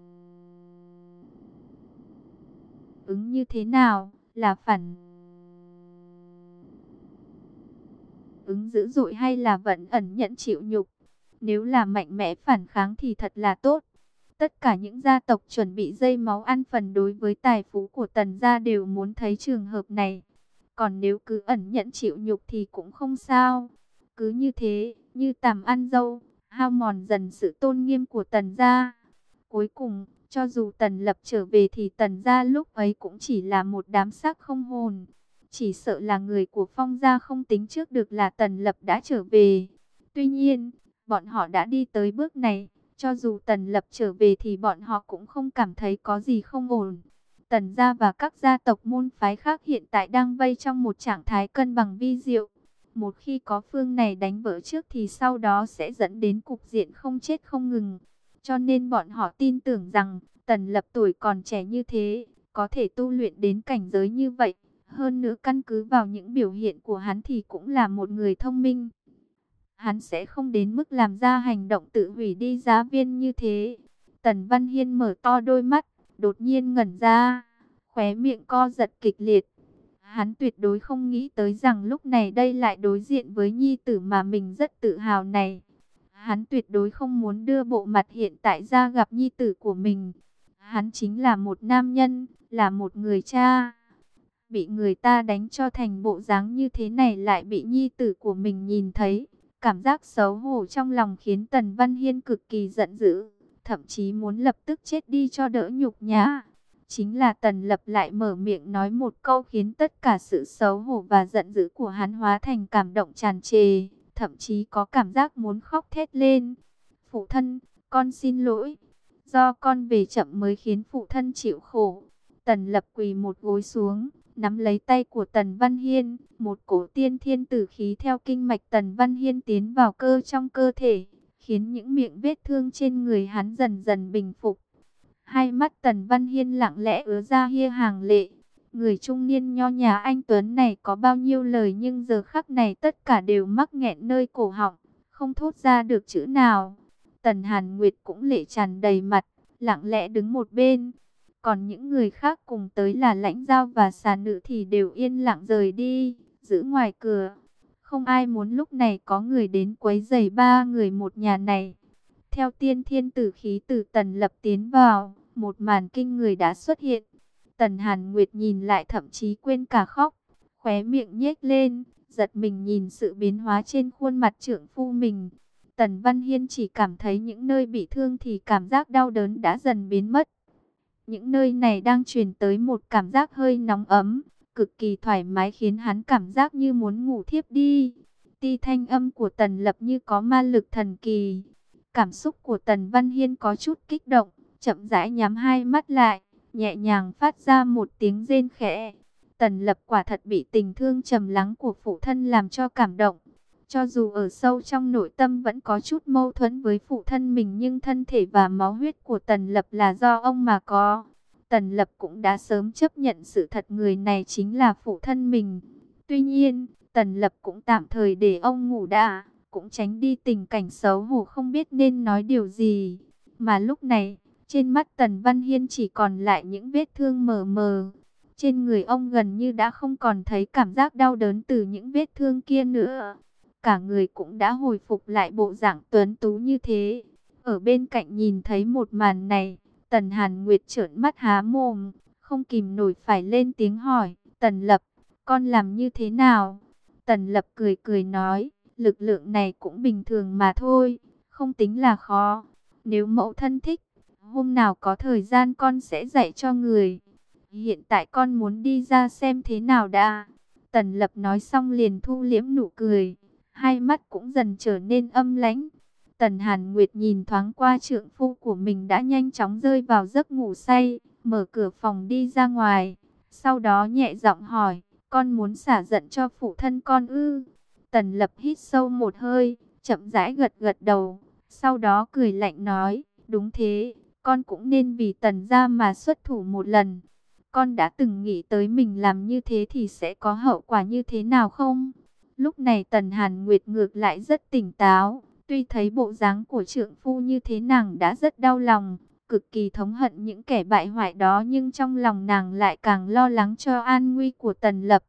ứng như thế nào, là phản ứng dữ dội hay là vẫn ẩn nhẫn chịu nhục. Nếu là mạnh mẽ phản kháng thì thật là tốt. Tất cả những gia tộc chuẩn bị dây máu ăn phần đối với tài phú của Tần gia đều muốn thấy trường hợp này. Còn nếu cứ ẩn nhẫn chịu nhục thì cũng không sao. Cứ như thế, như tằm ăn dâu, hao mòn dần sự tôn nghiêm của Tần gia. Cuối cùng, cho dù Tần Lập trở về thì Tần gia lúc ấy cũng chỉ là một đám xác không hồn. Chỉ sợ là người của Phong gia không tính trước được là Tần Lập đã trở về. Tuy nhiên, bọn họ đã đi tới bước này. Cho dù Tần Lập trở về thì bọn họ cũng không cảm thấy có gì không ổn. Tần gia và các gia tộc môn phái khác hiện tại đang vây trong một trạng thái cân bằng vi diệu. Một khi có phương này đánh vỡ trước thì sau đó sẽ dẫn đến cục diện không chết không ngừng. Cho nên bọn họ tin tưởng rằng Tần Lập tuổi còn trẻ như thế, có thể tu luyện đến cảnh giới như vậy. Hơn nữa căn cứ vào những biểu hiện của hắn thì cũng là một người thông minh. Hắn sẽ không đến mức làm ra hành động tự hủy đi giá viên như thế. Tần Văn Hiên mở to đôi mắt, đột nhiên ngẩn ra, khóe miệng co giật kịch liệt. Hắn tuyệt đối không nghĩ tới rằng lúc này đây lại đối diện với nhi tử mà mình rất tự hào này. Hắn tuyệt đối không muốn đưa bộ mặt hiện tại ra gặp nhi tử của mình. Hắn chính là một nam nhân, là một người cha. Bị người ta đánh cho thành bộ dáng như thế này lại bị nhi tử của mình nhìn thấy. Cảm giác xấu hổ trong lòng khiến Tần Văn Hiên cực kỳ giận dữ, thậm chí muốn lập tức chết đi cho đỡ nhục nhã. Chính là Tần Lập lại mở miệng nói một câu khiến tất cả sự xấu hổ và giận dữ của hắn hóa thành cảm động tràn trề, thậm chí có cảm giác muốn khóc thét lên. Phụ thân, con xin lỗi, do con về chậm mới khiến phụ thân chịu khổ. Tần Lập quỳ một gối xuống, nắm lấy tay của Tần Văn Hiên, một cổ tiên thiên tử khí theo kinh mạch Tần Văn Hiên tiến vào cơ trong cơ thể, khiến những miệng vết thương trên người hắn dần dần bình phục. Hai mắt Tần Văn Hiên lặng lẽ ứa ra hia hàng lệ. Người trung niên nho nhã anh tuấn này có bao nhiêu lời nhưng giờ khắc này tất cả đều mắc nghẹn nơi cổ họng, không thốt ra được chữ nào. Tần Hàn Nguyệt cũng lệ tràn đầy mặt, lặng lẽ đứng một bên. Còn những người khác cùng tới là Lãnh Giao và xà nữ thì đều yên lặng rời đi, giữ ngoài cửa. Không ai muốn lúc này có người đến quấy rầy ba người một nhà này. Theo tiên thiên tử khí từ Tần Lập tiến vào, một màn kinh người đã xuất hiện. Tần Hàn Nguyệt nhìn lại thậm chí quên cả khóc, khóe miệng nhếch lên, giật mình nhìn sự biến hóa trên khuôn mặt trượng phu mình. Tần Văn Hiên chỉ cảm thấy những nơi bị thương thì cảm giác đau đớn đã dần biến mất. Những nơi này đang truyền tới một cảm giác hơi nóng ấm, cực kỳ thoải mái khiến hắn cảm giác như muốn ngủ thiếp đi. Ti thanh âm của Tần Lập như có ma lực thần kỳ. Cảm xúc của Tần Văn Hiên có chút kích động, chậm rãi nhắm hai mắt lại, nhẹ nhàng phát ra một tiếng rên khẽ. Tần Lập quả thật bị tình thương trầm lắng của phụ thân làm cho cảm động. Cho dù ở sâu trong nội tâm vẫn có chút mâu thuẫn với phụ thân mình, nhưng thân thể và máu huyết của Tần Lập là do ông mà có. Tần Lập cũng đã sớm chấp nhận sự thật người này chính là phụ thân mình. Tuy nhiên, Tần Lập cũng tạm thời để ông ngủ đã, cũng tránh đi tình cảnh xấu hổ không biết nên nói điều gì. Mà lúc này, trên mắt Tần Văn Hiên chỉ còn lại những vết thương mờ mờ. Trên người ông gần như đã không còn thấy cảm giác đau đớn từ những vết thương kia nữa. Cả người cũng đã hồi phục lại bộ dạng tuấn tú như thế. Ở bên cạnh nhìn thấy một màn này, Tần Hàn Nguyệt trợn mắt há mồm, không kìm nổi phải lên tiếng hỏi, Tần Lập, con làm như thế nào? Tần Lập cười cười nói, lực lượng này cũng bình thường mà thôi, không tính là khó. Nếu mẫu thân thích, hôm nào có thời gian con sẽ dạy cho người. Hiện tại con muốn đi ra xem thế nào đã. Tần Lập nói xong liền thu liễm nụ cười, hai mắt cũng dần trở nên âm lãnh. Tần Hàn Nguyệt nhìn thoáng qua trượng phu của mình đã nhanh chóng rơi vào giấc ngủ say, mở cửa phòng đi ra ngoài. Sau đó nhẹ giọng hỏi, con muốn xả giận cho phụ thân con ư? Tần Lập hít sâu một hơi, chậm rãi gật gật đầu. Sau đó cười lạnh nói, đúng thế, con cũng nên vì Tần gia mà xuất thủ một lần. Con đã từng nghĩ tới mình làm như thế thì sẽ có hậu quả như thế nào không? Lúc này Tần Hàn Nguyệt ngược lại rất tỉnh táo. Tuy thấy bộ dáng của trượng phu như thế nàng đã rất đau lòng, cực kỳ thống hận những kẻ bại hoại đó, nhưng trong lòng nàng lại càng lo lắng cho an nguy của Tần Lập.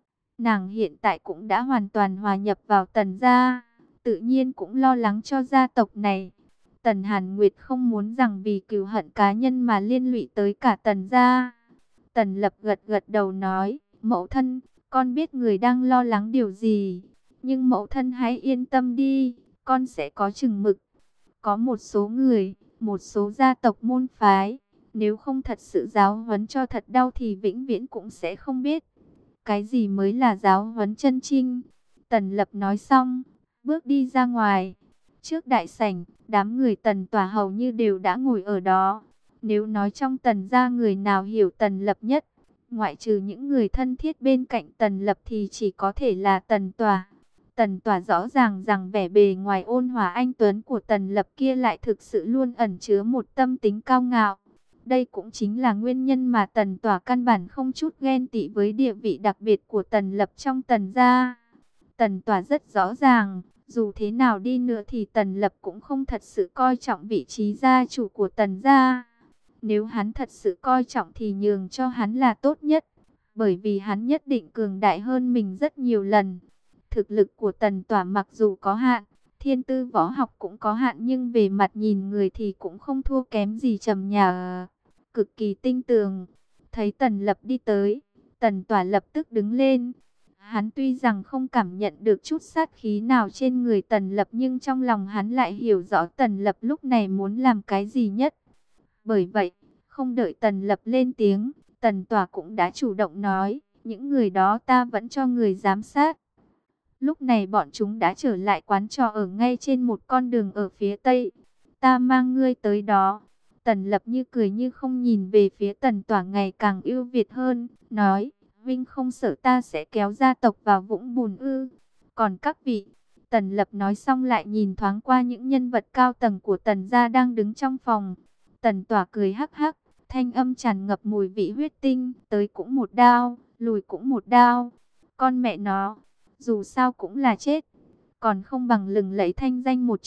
Nàng hiện tại cũng đã hoàn toàn hòa nhập vào Tần gia, tự nhiên cũng lo lắng cho gia tộc này. Tần Hàn Nguyệt không muốn rằng vì cừu hận cá nhân mà liên lụy tới cả Tần gia. Tần Lập gật gật đầu nói, mẫu thân, con biết người đang lo lắng điều gì, nhưng mẫu thân hãy yên tâm đi, con sẽ có chừng mực. Có một số người, một số gia tộc môn phái, nếu không thật sự giáo huấn cho thật đau thì vĩnh viễn cũng sẽ không biết cái gì mới là giáo huấn chân chính. Tần Lập nói xong, bước đi ra ngoài. Trước đại sảnh, đám người Tần Tỏa hầu như đều đã ngồi ở đó. Nếu nói trong Tần gia người nào hiểu Tần Lập nhất, ngoại trừ những người thân thiết bên cạnh Tần Lập thì chỉ có thể là Tần Tỏa. Tần Tỏa rõ ràng rằng vẻ bề ngoài ôn hòa anh tuấn của Tần Lập kia lại thực sự luôn ẩn chứa một tâm tính cao ngạo. Đây cũng chính là nguyên nhân mà Tần Tỏa căn bản không chút ghen tị với địa vị đặc biệt của Tần Lập trong Tần gia. Tần Tỏa rất rõ ràng, dù thế nào đi nữa thì Tần Lập cũng không thật sự coi trọng vị trí gia chủ của Tần gia. Nếu hắn thật sự coi trọng thì nhường cho hắn là tốt nhất, bởi vì hắn nhất định cường đại hơn mình rất nhiều lần. Thực lực của Tần Tỏa mặc dù có hạn, thiên tư võ học cũng có hạn, nhưng về mặt nhìn người thì cũng không thua kém gì Trầm Nhà, cực kỳ tinh tường. Thấy Tần Lập đi tới, Tần Tỏa lập tức đứng lên. Hắn tuy rằng không cảm nhận được chút sát khí nào trên người Tần Lập, nhưng trong lòng hắn lại hiểu rõ Tần Lập lúc này muốn làm cái gì nhất. Bởi vậy, không đợi Tần Lập lên tiếng, Tần Tỏa cũng đã chủ động nói, những người đó ta vẫn cho người giám sát. Lúc này bọn chúng đã trở lại quán trọ ở ngay trên một con đường ở phía tây. Ta mang ngươi tới đó. Tần Lập như cười như không nhìn về phía Tần Tỏa ngày càng ưu việt hơn, nói, Vinh không sợ ta sẽ kéo gia tộc vào vũng bùn ư? Còn các vị, Tần Lập nói xong lại nhìn thoáng qua những nhân vật cao tầng của Tần gia đang đứng trong phòng. Tần Tỏa cười hắc hắc, thanh âm tràn ngập mùi vị huyết tinh, tới cũng một đao, lùi cũng một đao. Con mẹ nó, dù sao cũng là chết, còn không bằng lừng lẫy thanh danh một chút.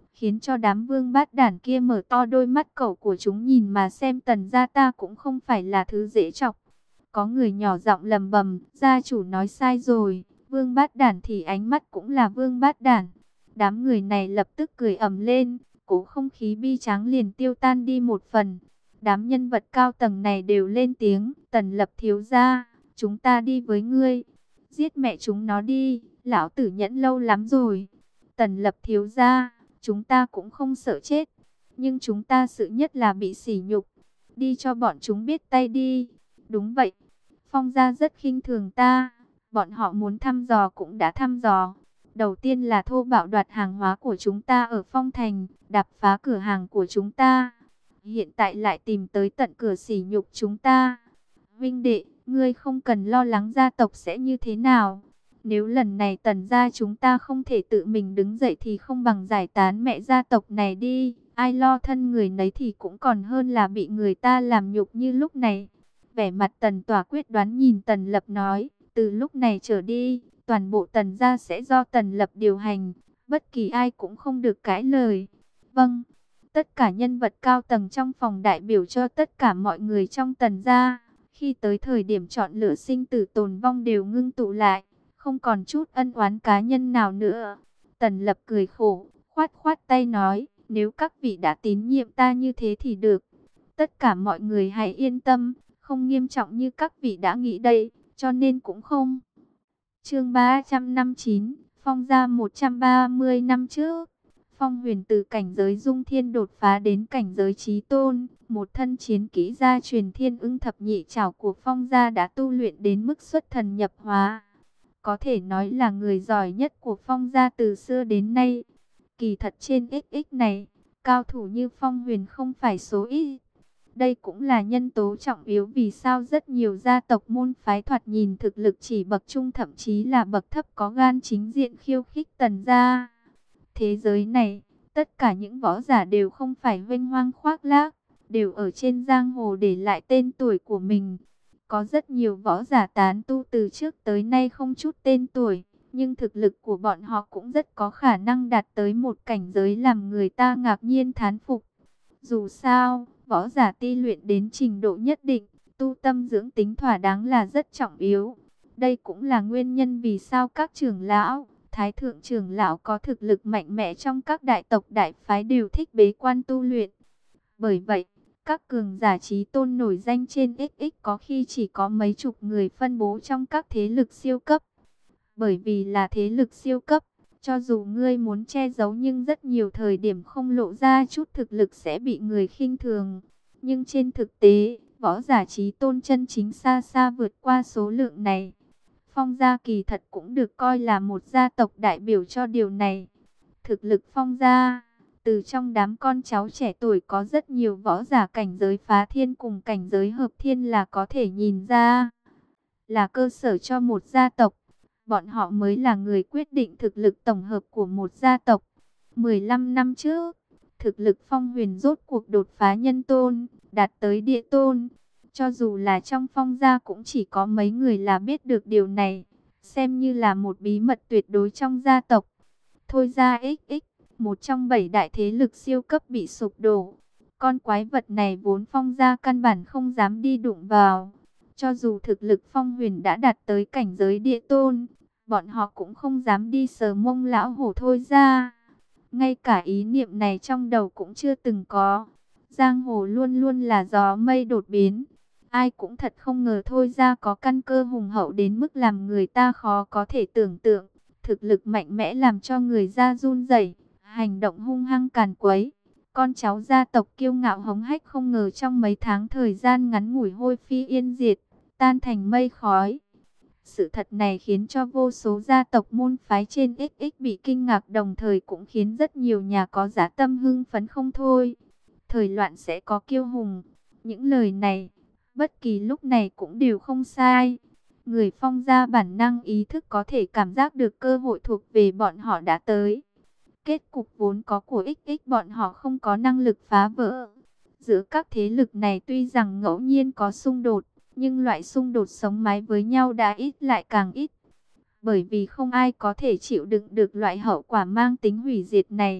khiến cho đám vương bát đản kia mở to đôi mắt cẩu của chúng nhìn mà xem. Tần gia ta cũng không phải là thứ dễ chọc. Có người nhỏ giọng lầm bầm, gia chủ nói sai rồi, vương bát đản thì ánh mắt cũng là vương bát đản. Đám người này lập tức cười ầm lên, cố không khí bi tráng liền tiêu tan đi một phần. Đám nhân vật cao tầng này đều lên tiếng, Tần Lập thiếu gia, chúng ta đi với ngươi. Giết mẹ chúng nó đi, lão tử nhẫn lâu lắm rồi. Tần Lập thiếu gia, chúng ta cũng không sợ chết, nhưng chúng ta sợ nhất là bị sỉ nhục. Đi cho bọn chúng biết tay đi. Đúng vậy, Phong gia rất khinh thường ta, bọn họ muốn thăm dò cũng đã thăm dò. Đầu tiên là thô bạo đoạt hàng hóa của chúng ta ở Phong Thành, đập phá cửa hàng của chúng ta. Hiện tại lại tìm tới tận cửa sỉ nhục chúng ta. Vinh đệ, ngươi không cần lo lắng gia tộc sẽ như thế nào. Nếu lần này Tần gia chúng ta không thể tự mình đứng dậy thì không bằng giải tán mẹ gia tộc này đi. Ai lo thân người nấy thì cũng còn hơn là bị người ta làm nhục như lúc này. Vẻ mặt Tần Tỏa quyết đoán nhìn Tần Lập nói, từ lúc này trở đi, toàn bộ Tần gia sẽ do Tần Lập điều hành, bất kỳ ai cũng không được cãi lời. Vâng, tất cả nhân vật cao tầng trong phòng đại biểu cho tất cả mọi người trong Tần gia. Khi tới thời điểm chọn lựa sinh tử tồn vong đều ngưng tụ lại, không còn chút ân oán cá nhân nào nữa. Tần Lập cười khổ, khoát khoát tay nói, nếu các vị đã tín nhiệm ta như thế thì được. Tất cả mọi người hãy yên tâm, không nghiêm trọng như các vị đã nghĩ đây, cho nên cũng không. Chương ba trăm năm mươi chín, Phong gia một trăm ba mươi năm trước. Phong Huyền từ cảnh giới dung thiên đột phá đến cảnh giới chí tôn, một thân chiến kỹ gia truyền thiên ưng thập nhị trảo của Phong gia đã tu luyện đến mức xuất thần nhập hóa. Có thể nói là người giỏi nhất của Phong gia từ xưa đến nay. Kỳ thật trên ích ích này, cao thủ như Phong Huyền không phải số ít. Đây cũng là nhân tố trọng yếu vì sao rất nhiều gia tộc môn phái thoạt nhìn thực lực chỉ bậc trung thậm chí là bậc thấp có gan chính diện khiêu khích Tần gia. Thế giới này, tất cả những võ giả đều không phải vênh hoang khoác lác, đều ở trên giang hồ để lại tên tuổi của mình. Có rất nhiều võ giả tán tu từ trước tới nay không chút tên tuổi, nhưng thực lực của bọn họ cũng rất có khả năng đạt tới một cảnh giới làm người ta ngạc nhiên thán phục. Dù sao, võ giả ti luyện đến trình độ nhất định, tu tâm dưỡng tính thỏa đáng là rất trọng yếu. Đây cũng là nguyên nhân vì sao các trưởng lão, thái thượng trưởng lão có thực lực mạnh mẽ trong các đại tộc đại phái đều thích bế quan tu luyện. Bởi vậy, các cường giả chí tôn nổi danh trên ích ích có khi chỉ có mấy chục người phân bố trong các thế lực siêu cấp. Bởi vì là thế lực siêu cấp, cho dù ngươi muốn che giấu nhưng rất nhiều thời điểm không lộ ra chút thực lực sẽ bị người khinh thường. Nhưng trên thực tế, võ giả chí tôn chân chính xa xa vượt qua số lượng này. Phong gia kỳ thật cũng được coi là một gia tộc đại biểu cho điều này. Thực lực Phong gia, từ trong đám con cháu trẻ tuổi có rất nhiều võ giả cảnh giới phá thiên cùng cảnh giới hợp thiên là có thể nhìn ra. Là cơ sở cho một gia tộc. Bọn họ mới là người quyết định thực lực tổng hợp của một gia tộc. mười lăm năm trước, thực lực Phong Huyền rốt cuộc đột phá nhân tôn, đạt tới địa tôn. Cho dù là trong Phong gia cũng chỉ có mấy người là biết được điều này, xem như là một bí mật tuyệt đối trong gia tộc. Thôi ra ích ích, một trong bảy đại thế lực siêu cấp bị sụp đổ. Con quái vật này vốn Phong gia căn bản không dám đi đụng vào. Cho dù thực lực Phong Huyền đã đạt tới cảnh giới địa tôn, bọn họ cũng không dám đi sờ mông lão hổ Thôi ra. Ngay cả ý niệm này trong đầu cũng chưa từng có. Giang hồ luôn luôn là gió mây đột biến. Ai cũng thật không ngờ Thôi ra có căn cơ hùng hậu đến mức làm người ta khó có thể tưởng tượng. Thực lực mạnh mẽ làm cho người ra run rẩy, hành động hung hăng càn quấy. Con cháu gia tộc kiêu ngạo hống hách không ngờ trong mấy tháng thời gian ngắn ngủi hôi phi yên diệt, tan thành mây khói. Sự thật này khiến cho vô số gia tộc môn phái trên ích ích bị kinh ngạc, đồng thời cũng khiến rất nhiều nhà có giá tâm hưng phấn không thôi. Thời loạn sẽ có kiêu hùng. Những lời này, bất kỳ lúc này cũng đều không sai. Người Phong gia bản năng ý thức có thể cảm giác được cơ hội thuộc về bọn họ đã tới. Kết cục vốn có của ích ích bọn họ không có năng lực phá vỡ. Giữa các thế lực này tuy rằng ngẫu nhiên có xung đột, nhưng loại xung đột sống mái với nhau đã ít lại càng ít. Bởi vì không ai có thể chịu đựng được loại hậu quả mang tính hủy diệt này.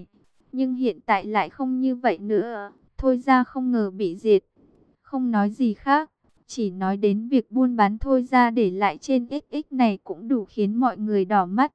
Nhưng hiện tại lại không như vậy nữa. Thôi Gia không ngờ bị diệt. Không nói gì khác, chỉ nói đến việc buôn bán Thôi Gia để lại trên ích ích này cũng đủ khiến mọi người đỏ mắt.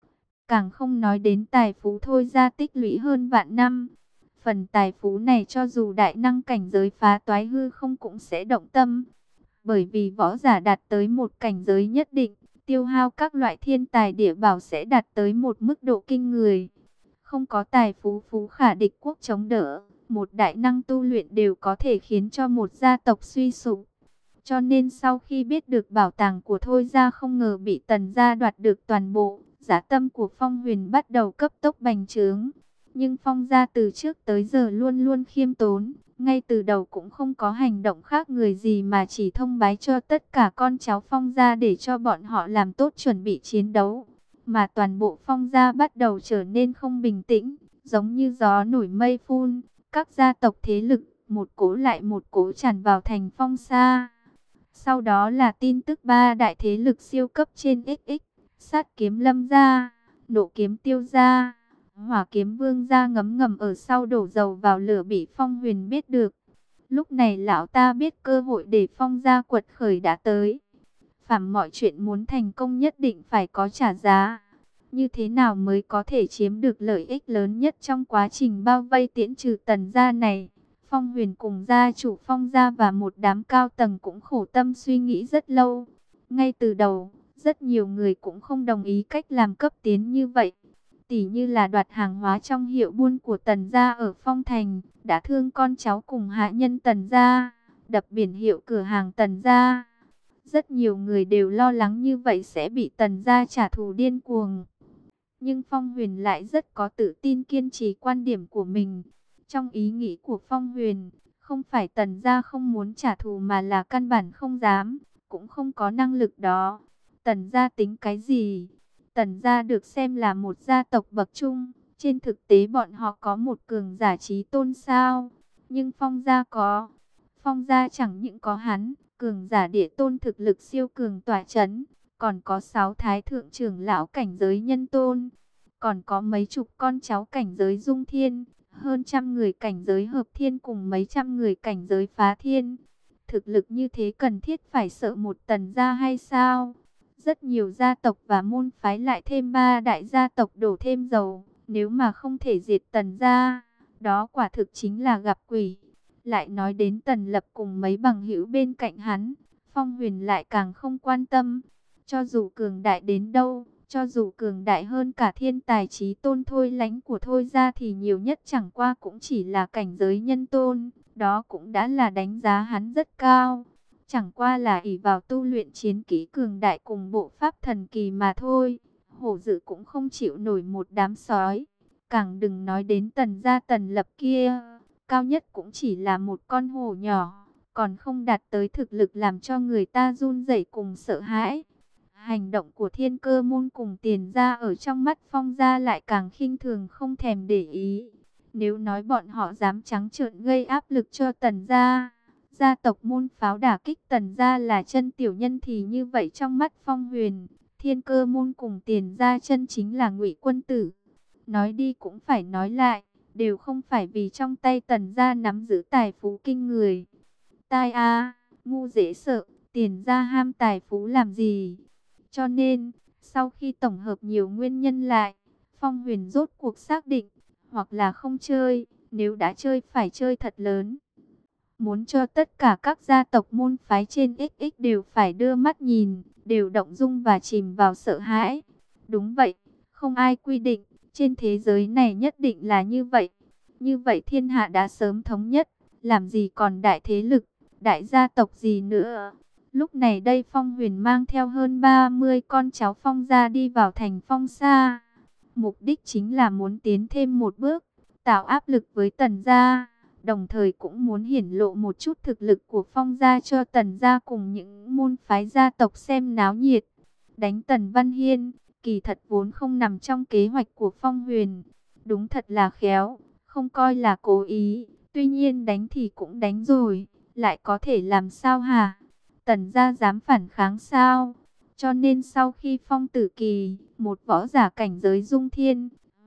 Càng không nói đến tài phú Thôi Gia tích lũy hơn vạn năm. Phần tài phú này cho dù đại năng cảnh giới phá toái hư không cũng sẽ động tâm. Bởi vì võ giả đạt tới một cảnh giới nhất định, tiêu hao các loại thiên tài địa bảo sẽ đạt tới một mức độ kinh người. Không có tài phú phú khả địch quốc chống đỡ, một đại năng tu luyện đều có thể khiến cho một gia tộc suy sụp. Cho nên sau khi biết được bảo tàng của Thôi Gia không ngờ bị Tần Gia đoạt được toàn bộ, giá tâm của Phong Huyền bắt đầu cấp tốc bành trướng. Nhưng Phong Gia từ trước tới giờ luôn luôn khiêm tốn, ngay từ đầu cũng không có hành động khác người gì mà chỉ thông bái cho tất cả con cháu Phong Gia để cho bọn họ làm tốt chuẩn bị chiến đấu. Mà toàn bộ Phong Gia bắt đầu trở nên không bình tĩnh, giống như gió nổi mây phun, các gia tộc thế lực, một cỗ lại một cỗ tràn vào thành Phong Sa. Sau đó là tin tức ba đại thế lực siêu cấp trên ích ích, Sát Kiếm Lâm Gia, Nộ Kiếm Tiêu Gia, Hỏa Kiếm Vương Gia ngấm ngầm ở sau đổ dầu vào lửa bị Phong Huyền biết được. Lúc này lão ta biết cơ hội để Phong Gia quật khởi đã tới. Phàm mọi chuyện muốn thành công nhất định phải có trả giá. Như thế nào mới có thể chiếm được lợi ích lớn nhất trong quá trình bao vây tiễn trừ Tần Gia này? Phong Huyền cùng gia chủ Phong Gia và một đám cao tầng cũng khổ tâm suy nghĩ rất lâu. Ngay từ đầu, rất nhiều người cũng không đồng ý cách làm cấp tiến như vậy. Tỉ như là đoạt hàng hóa trong hiệu buôn của Tần Gia ở Phong Thành, đã thương con cháu cùng hạ nhân Tần Gia, đập biển hiệu cửa hàng Tần Gia. Rất nhiều người đều lo lắng như vậy sẽ bị Tần Gia trả thù điên cuồng. Nhưng Phong Huyền lại rất có tự tin kiên trì quan điểm của mình. Trong ý nghĩ của Phong Huyền, không phải Tần Gia không muốn trả thù mà là căn bản không dám, cũng không có năng lực đó. Tần Gia tính cái gì? Tần Gia được xem là một gia tộc bậc trung, trên thực tế bọn họ có một cường giả chí tôn sao? Nhưng Phong Gia có. Phong Gia chẳng những có hắn, cường giả địa tôn thực lực siêu cường tỏa chấn, còn có sáu thái thượng trưởng lão cảnh giới nhân tôn, còn có mấy chục con cháu cảnh giới dung thiên, hơn trăm người cảnh giới hợp thiên cùng mấy trăm người cảnh giới phá thiên. Thực lực như thế cần thiết phải sợ một Tần Gia hay sao? Rất nhiều gia tộc và môn phái lại thêm ba đại gia tộc đổ thêm dầu, nếu mà không thể diệt Tần Gia, đó quả thực chính là gặp quỷ. Lại nói đến Tần Lập cùng mấy bằng hữu bên cạnh hắn, Phong Huyền lại càng không quan tâm. Cho dù cường đại đến đâu, cho dù cường đại hơn cả thiên tài chí tôn Thôi Lãnh của Thôi Gia thì nhiều nhất chẳng qua cũng chỉ là cảnh giới nhân tôn, đó cũng đã là đánh giá hắn rất cao. Chẳng qua là ỷ vào tu luyện chiến kỹ cường đại cùng bộ pháp thần kỳ mà thôi. Hổ Dự cũng không chịu nổi một đám sói, càng đừng nói đến Tần Gia Tần Lập kia, cao nhất cũng chỉ là một con hổ nhỏ, còn không đạt tới thực lực làm cho người ta run rẩy cùng sợ hãi. Hành động của Thiên Cơ môn cùng Tiền Gia ở trong mắt Phong Gia lại càng khinh thường không thèm để ý. Nếu nói bọn họ dám trắng trợn gây áp lực cho Tần Gia, gia tộc môn pháo đả kích Tần Gia là chân tiểu nhân thì như vậy trong mắt Phong Huyền, Thiên Cơ môn cùng Tiền Gia chân chính là Ngụy Quân Tử. Nói đi cũng phải nói lại, đều không phải vì trong tay Tần Gia nắm giữ tài phú kinh người. Tai a, ngu dễ sợ, Tiền Gia ham tài phú làm gì? Cho nên, sau khi tổng hợp nhiều nguyên nhân lại, Phong Huyền rốt cuộc xác định, hoặc là không chơi, nếu đã chơi phải chơi thật lớn. Muốn cho tất cả các gia tộc môn phái trên ích ích đều phải đưa mắt nhìn, đều động dung và chìm vào sợ hãi. Đúng vậy, không ai quy định, trên thế giới này nhất định là như vậy. Như vậy thiên hạ đã sớm thống nhất, làm gì còn đại thế lực, đại gia tộc gì nữa. Lúc này đây Phong Huyền mang theo hơn ba mươi con cháu Phong Gia đi vào thành Phong Sa. Mục đích chính là muốn tiến thêm một bước, tạo áp lực với Tần Gia, đồng thời cũng muốn hiển lộ một chút thực lực của Phong Gia cho Tần Gia cùng những môn phái gia tộc xem náo nhiệt. Đánh Tần Văn Hiên, kỳ thật vốn không nằm trong kế hoạch của Phong Huyền. Đúng thật là khéo, không coi là cố ý, tuy nhiên đánh thì cũng đánh rồi, lại có thể làm sao hả? Tần Gia dám phản kháng sao? Cho nên sau khi Phong Tử Kỳ, một võ giả cảnh giới dung thiên,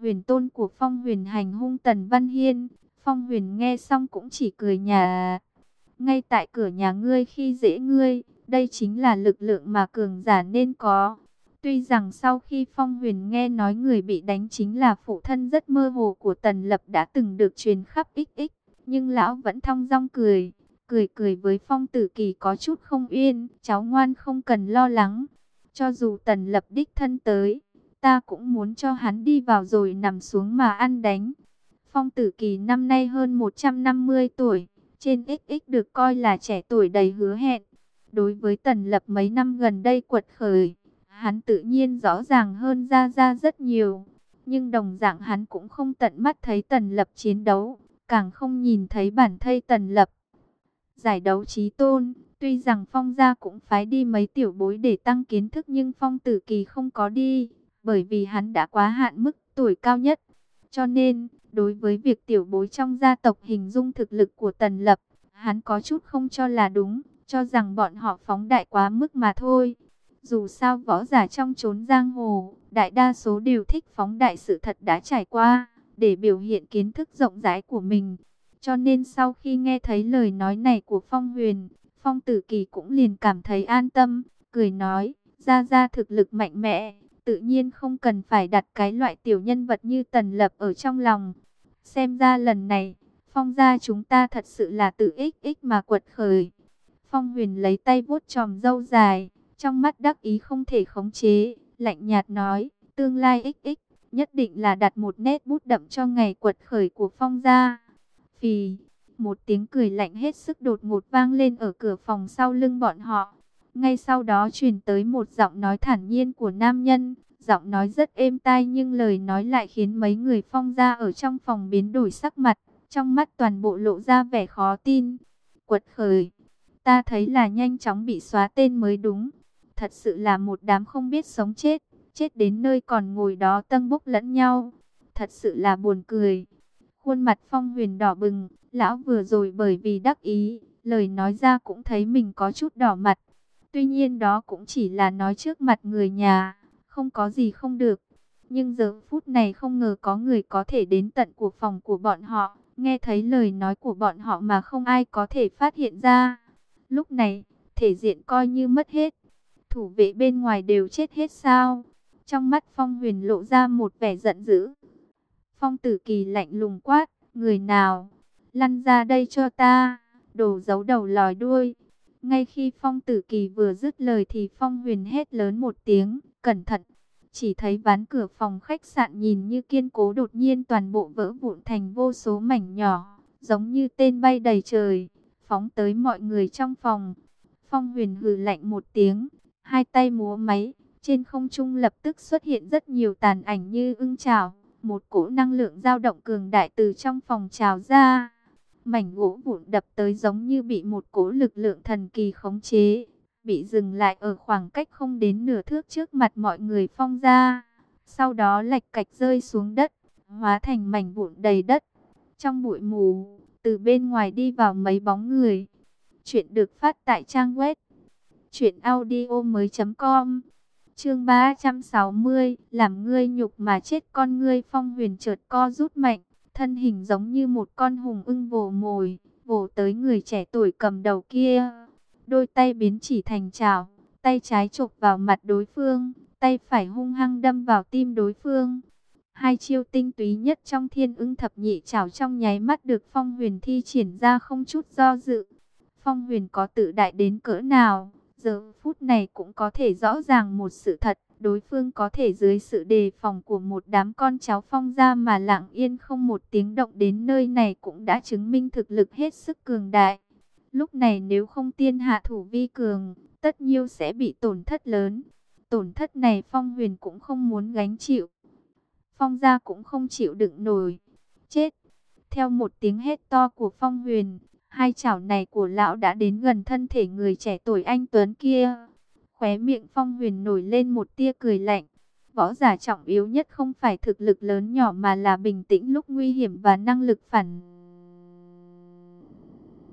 huyền tôn của Phong Huyền hành hung Tần Văn Hiên. Phong Huyền nghe xong cũng chỉ cười nhạt. Ngay tại cửa nhà ngươi khi dễ ngươi, đây chính là lực lượng mà cường giả nên có. Tuy rằng sau khi Phong Huyền nghe nói người bị đánh chính là phụ thân rất mơ hồ của Tần Lập đã từng được truyền khắp ích ích, nhưng lão vẫn thong dong cười, cười cười với Phong Tử Kỳ có chút không yên, cháu ngoan không cần lo lắng. Cho dù Tần Lập đích thân tới, ta cũng muốn cho hắn đi vào rồi nằm xuống mà ăn đánh. Phong Tử Kỳ năm nay hơn một trăm năm mươi tuổi, trên ích ích được coi là trẻ tuổi đầy hứa hẹn. Đối với Tần Lập mấy năm gần đây quật khởi, hắn tự nhiên rõ ràng hơn Gia Gia rất nhiều. Nhưng đồng dạng hắn cũng không tận mắt thấy Tần Lập chiến đấu, càng không nhìn thấy bản thây Tần Lập giải đấu chí tôn. Tuy rằng Phong gia cũng phái đi mấy tiểu bối để tăng kiến thức, nhưng Phong Tử Kỳ không có đi, bởi vì hắn đã quá hạn mức tuổi cao nhất. Cho nên, đối với việc tiểu bối trong gia tộc hình dung thực lực của Tần Lập, hắn có chút không cho là đúng, cho rằng bọn họ phóng đại quá mức mà thôi. Dù sao võ giả trong chốn giang hồ, đại đa số đều thích phóng đại sự thật đã trải qua, để biểu hiện kiến thức rộng rãi của mình. Cho nên sau khi nghe thấy lời nói này của Phong Huyền, Phong Tử Kỳ cũng liền cảm thấy an tâm, cười nói, Gia Gia thực lực mạnh mẽ, tự nhiên không cần phải đặt cái loại tiểu nhân vật như Tần Lập ở trong lòng. Xem ra lần này, Phong gia chúng ta thật sự là tự ích ích mà quật khởi. Phong Huyền lấy tay vuốt chòm râu dài, trong mắt đắc ý không thể khống chế, lạnh nhạt nói, tương lai ích ích, nhất định là đặt một nét bút đậm cho ngày quật khởi của Phong gia. Phì, một tiếng cười lạnh hết sức đột ngột vang lên ở cửa phòng sau lưng bọn họ. Ngay sau đó truyền tới một giọng nói thản nhiên của nam nhân, giọng nói rất êm tai nhưng lời nói lại khiến mấy người Phong gia ở trong phòng biến đổi sắc mặt, trong mắt toàn bộ lộ ra vẻ khó tin. Quật khởi, ta thấy là nhanh chóng bị xóa tên mới đúng. Thật sự là một đám không biết sống chết, chết đến nơi còn ngồi đó tâng bốc lẫn nhau. Thật sự là buồn cười. Khuôn mặt Phong Huyền đỏ bừng, lão vừa rồi bởi vì đắc ý, lời nói ra cũng thấy mình có chút đỏ mặt. Tuy nhiên đó cũng chỉ là nói trước mặt người nhà, không có gì không được. Nhưng giờ phút này không ngờ có người có thể đến tận của phòng của bọn họ, nghe thấy lời nói của bọn họ mà không ai có thể phát hiện ra. Lúc này, thể diện coi như mất hết. Thủ vệ bên ngoài đều chết hết sao? Trong mắt Phong Huyền lộ ra một vẻ giận dữ. Phong Tử Kỳ lạnh lùng quát, người nào? Lăn ra đây cho ta, đồ giấu đầu lòi đuôi. Ngay khi Phong Tử Kỳ vừa dứt lời thì Phong Huyền hét lớn một tiếng, cẩn thận. Chỉ thấy ván cửa phòng khách sạn nhìn như kiên cố đột nhiên toàn bộ vỡ vụn thành vô số mảnh nhỏ, giống như tên bay đầy trời, phóng tới mọi người trong phòng. Phong Huyền hừ lạnh một tiếng, hai tay múa máy, trên không trung lập tức xuất hiện rất nhiều tàn ảnh như ưng chảo. Một cỗ năng lượng dao động cường đại từ trong phòng trào ra. Mảnh gỗ vụn đập tới giống như bị một cỗ lực lượng thần kỳ khống chế, bị dừng lại ở khoảng cách không đến nửa thước trước mặt mọi người Phong gia. Sau đó lạch cạch rơi xuống đất, hóa thành mảnh vụn đầy đất. Trong bụi mù, từ bên ngoài đi vào mấy bóng người. Chuyện được phát tại trang web truyện audio mới chấm com. Chương ba trăm sáu mươi, làm ngươi nhục mà chết con ngươi. Phong Huyền chợt co rút mạnh, thân hình giống như một con hùng ưng vồ mồi, vồ tới người trẻ tuổi cầm đầu kia. Đôi tay biến chỉ thành chảo, tay trái chộp vào mặt đối phương, tay phải hung hăng đâm vào tim đối phương. Hai chiêu tinh túy nhất trong Thiên Ưng Thập Nhị Chảo trong nháy mắt được Phong Huyền thi triển ra không chút do dự. Phong Huyền có tự đại đến cỡ nào, giờ phút này cũng có thể rõ ràng một sự thật, đối phương có thể dưới sự đề phòng của một đám con cháu Phong gia mà lặng yên không một tiếng động đến nơi này cũng đã chứng minh thực lực hết sức cường đại. Lúc này nếu không tiên hạ thủ vi cường, tất nhiêu sẽ bị tổn thất lớn. Tổn thất này Phong Huyền cũng không muốn gánh chịu. Phong gia cũng không chịu đựng nổi. Chết! Theo một tiếng hét to của Phong Huyền, hai chảo này của lão đã đến gần thân thể người trẻ tuổi anh tuấn kia. Khóe miệng Phong Huyền nổi lên một tia cười lạnh. Võ giả trọng yếu nhất không phải thực lực lớn nhỏ mà là bình tĩnh lúc nguy hiểm và năng lực phản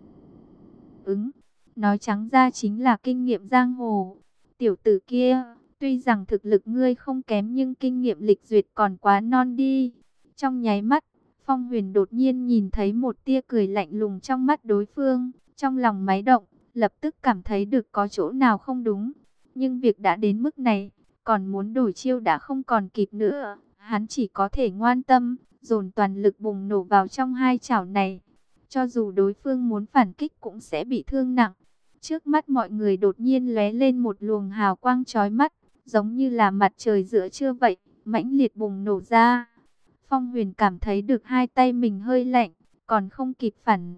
ứng. Nói trắng ra chính là kinh nghiệm giang hồ. Tiểu tử kia, Tuy rằng thực lực ngươi không kém nhưng kinh nghiệm lịch duyệt còn quá non đi. Trong nháy mắt, Phong Huyền đột nhiên nhìn thấy một tia cười lạnh lùng trong mắt đối phương. Trong lòng máy động, lập tức cảm thấy được có chỗ nào không đúng. Nhưng việc đã đến mức này, còn muốn đổi chiêu đã không còn kịp nữa. Hắn chỉ có thể ngoan tâm, dồn toàn lực bùng nổ vào trong hai chảo này. Cho dù đối phương muốn phản kích cũng sẽ bị thương nặng. Trước mắt mọi người đột nhiên lóe lên một luồng hào quang chói mắt, giống như là mặt trời giữa trưa vậy, mãnh liệt bùng nổ ra. Phong Huyền cảm thấy được hai tay mình hơi lạnh, còn không kịp phản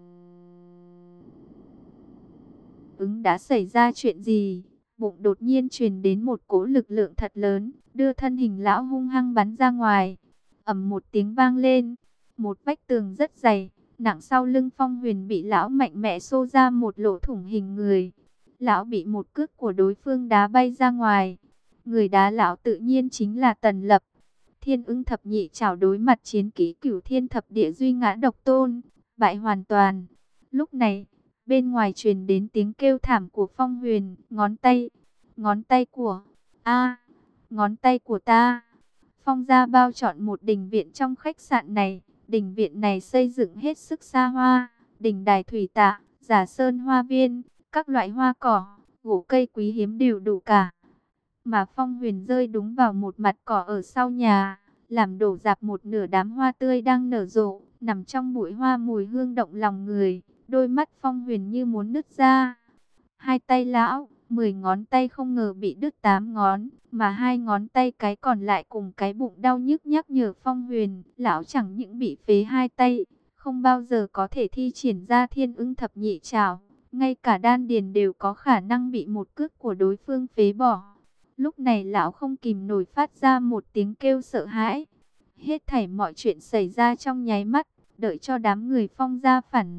ứng đã xảy ra chuyện gì. Bụng đột nhiên truyền đến một cỗ lực lượng thật lớn, đưa thân hình lão hung hăng bắn ra ngoài. Ầm một tiếng vang lên, một vách tường rất dày, nặng sau lưng Phong Huyền bị lão mạnh mẽ xô ra một lỗ thủng hình người. Lão bị một cước của đối phương đá bay ra ngoài. Người đá lão tự nhiên chính là Tần Lập. Thiên Ưng thập nhị chảo đối mặt chiến kỹ Cửu Thiên thập địa duy ngã độc tôn, bại hoàn toàn. Lúc này, bên ngoài truyền đến tiếng kêu thảm của Phong Huyền, ngón tay, ngón tay của, a, ngón tay của ta. Phong gia bao chọn một đình viện trong khách sạn này, đình viện này xây dựng hết sức xa hoa, đình đài thủy tạ, giả sơn hoa viên, các loại hoa cỏ, gỗ cây quý hiếm đều đủ cả. Mà Phong Huyền rơi đúng vào một mặt cỏ ở sau nhà, làm đổ rạp một nửa đám hoa tươi đang nở rộ, nằm trong bụi hoa mùi hương động lòng người. Đôi mắt Phong Huyền như muốn nứt ra. Hai tay lão, mười ngón tay không ngờ bị đứt tám ngón, mà hai ngón tay cái còn lại cùng cái bụng đau nhức nhắc nhở Phong Huyền, lão chẳng những bị phế hai tay, không bao giờ có thể thi triển ra Thiên Ưng thập nhị trảo, ngay cả đan điền đều có khả năng bị một cước của đối phương phế bỏ. Lúc này lão không kìm nổi phát ra một tiếng kêu sợ hãi. Hết thảy mọi chuyện xảy ra trong nháy mắt, đợi cho đám người Phong gia phản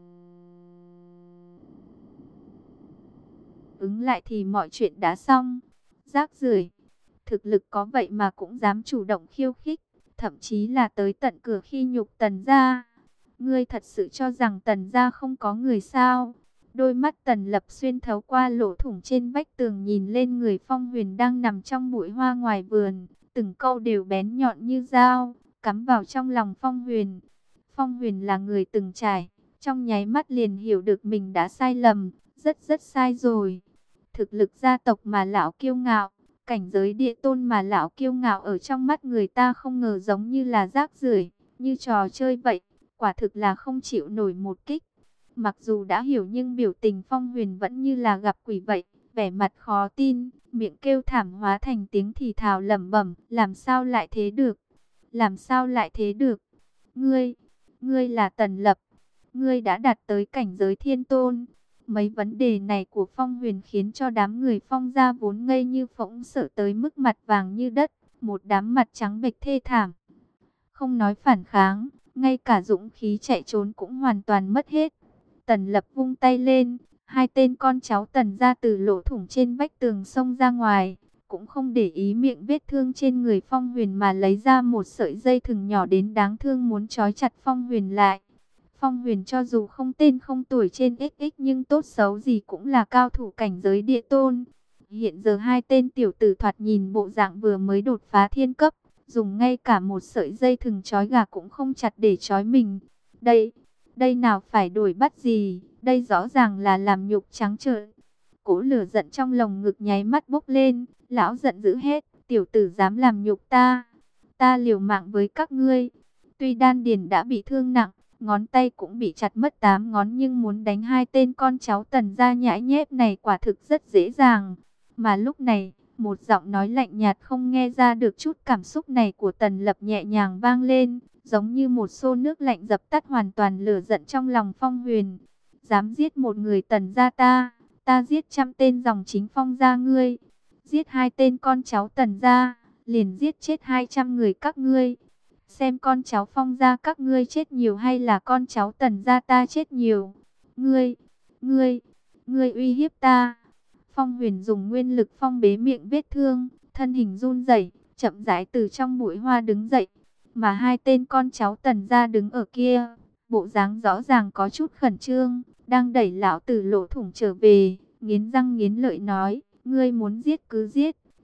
ứng lại thì mọi chuyện đã xong. Rác rưởi, thực lực có vậy mà cũng dám chủ động khiêu khích, thậm chí là tới tận cửa khi nhục Tần gia. Ngươi thật sự cho rằng Tần gia không có người sao? Đôi mắt Tần Lập xuyên thấu qua lỗ thủng trên vách tường nhìn lên người Phong Huyền đang nằm trong bụi hoa ngoài vườn, từng câu đều bén nhọn như dao, cắm vào trong lòng Phong Huyền. Phong Huyền là người từng trải, trong nháy mắt liền hiểu được mình đã sai lầm, rất rất sai rồi. Thực lực gia tộc mà lão kiêu ngạo, cảnh giới địa tôn mà lão kiêu ngạo ở trong mắt người ta không ngờ giống như là rác rưởi, như trò chơi vậy, quả thực là không chịu nổi một kích. Mặc dù đã hiểu nhưng biểu tình Phong Huyền vẫn như là gặp quỷ vậy, vẻ mặt khó tin, miệng kêu thảm hóa thành tiếng thì thào lẩm bẩm, làm sao lại thế được? Làm sao lại thế được? Ngươi, ngươi là Tần Lập, ngươi đã đạt tới cảnh giới thiên tôn. Mấy vấn đề này của Phong Huyền khiến cho đám người Phong gia vốn ngây như phỗng sợ tới mức mặt vàng như đất, một đám mặt trắng bệch thê thảm. Không nói phản kháng, ngay cả dũng khí chạy trốn cũng hoàn toàn mất hết. Tần Lập vung tay lên, hai tên con cháu Tần ra từ lỗ thủng trên vách tường xông ra ngoài, cũng không để ý miệng vết thương trên người Phong Huyền mà lấy ra một sợi dây thừng nhỏ đến đáng thương muốn trói chặt Phong Huyền lại. Phong Huyền cho dù không tên không tuổi trên ích ích nhưng tốt xấu gì cũng là cao thủ cảnh giới địa tôn. Hiện giờ hai tên tiểu tử thoạt nhìn bộ dạng vừa mới đột phá thiên cấp, dùng ngay cả một sợi dây thừng trói gà cũng không chặt để trói mình. Đây, đây nào phải đuổi bắt gì, đây rõ ràng là làm nhục trắng trợn. Cỗ lửa giận trong lồng ngực nháy mắt bốc lên, lão giận dữ hết, tiểu tử dám làm nhục ta, ta liều mạng với các ngươi. Tuy đan điền đã bị thương nặng, ngón tay cũng bị chặt mất tám ngón nhưng muốn đánh hai tên con cháu Tần gia nhãi nhép này quả thực rất dễ dàng. Mà lúc này, một giọng nói lạnh nhạt không nghe ra được chút cảm xúc này của Tần Lập nhẹ nhàng vang lên, giống như một xô nước lạnh dập tắt hoàn toàn lửa giận trong lòng Phong Huyền. Dám giết một người Tần gia ta, ta giết trăm tên dòng chính Phong gia ngươi. Giết hai tên con cháu Tần gia, liền giết chết hai trăm người các ngươi. Xem con cháu Phong gia các ngươi chết nhiều hay là con cháu Tần gia ta chết nhiều. Ngươi, ngươi, ngươi uy hiếp ta. Phong Huyền dùng nguyên lực phong bế miệng vết thương, thân hình run rẩy, chậm rãi từ trong bụi hoa đứng dậy. Mà hai tên con cháu Tần gia đứng ở kia, bộ dáng rõ ràng có chút khẩn trương, đang đẩy lão từ lỗ thủng trở về, nghiến răng nghiến lợi nói, ngươi muốn giết cứ giết,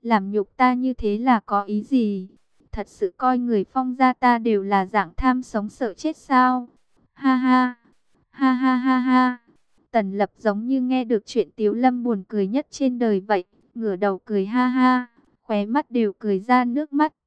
làm nhục ta như thế là có ý gì? Thật sự coi người Phong gia ta đều là dạng tham sống sợ chết sao? Ha ha, ha ha ha ha. Tần Lập giống như nghe được chuyện Tiếu Lâm buồn cười nhất trên đời vậy, ngửa đầu cười ha ha, khóe mắt đều cười ra nước mắt.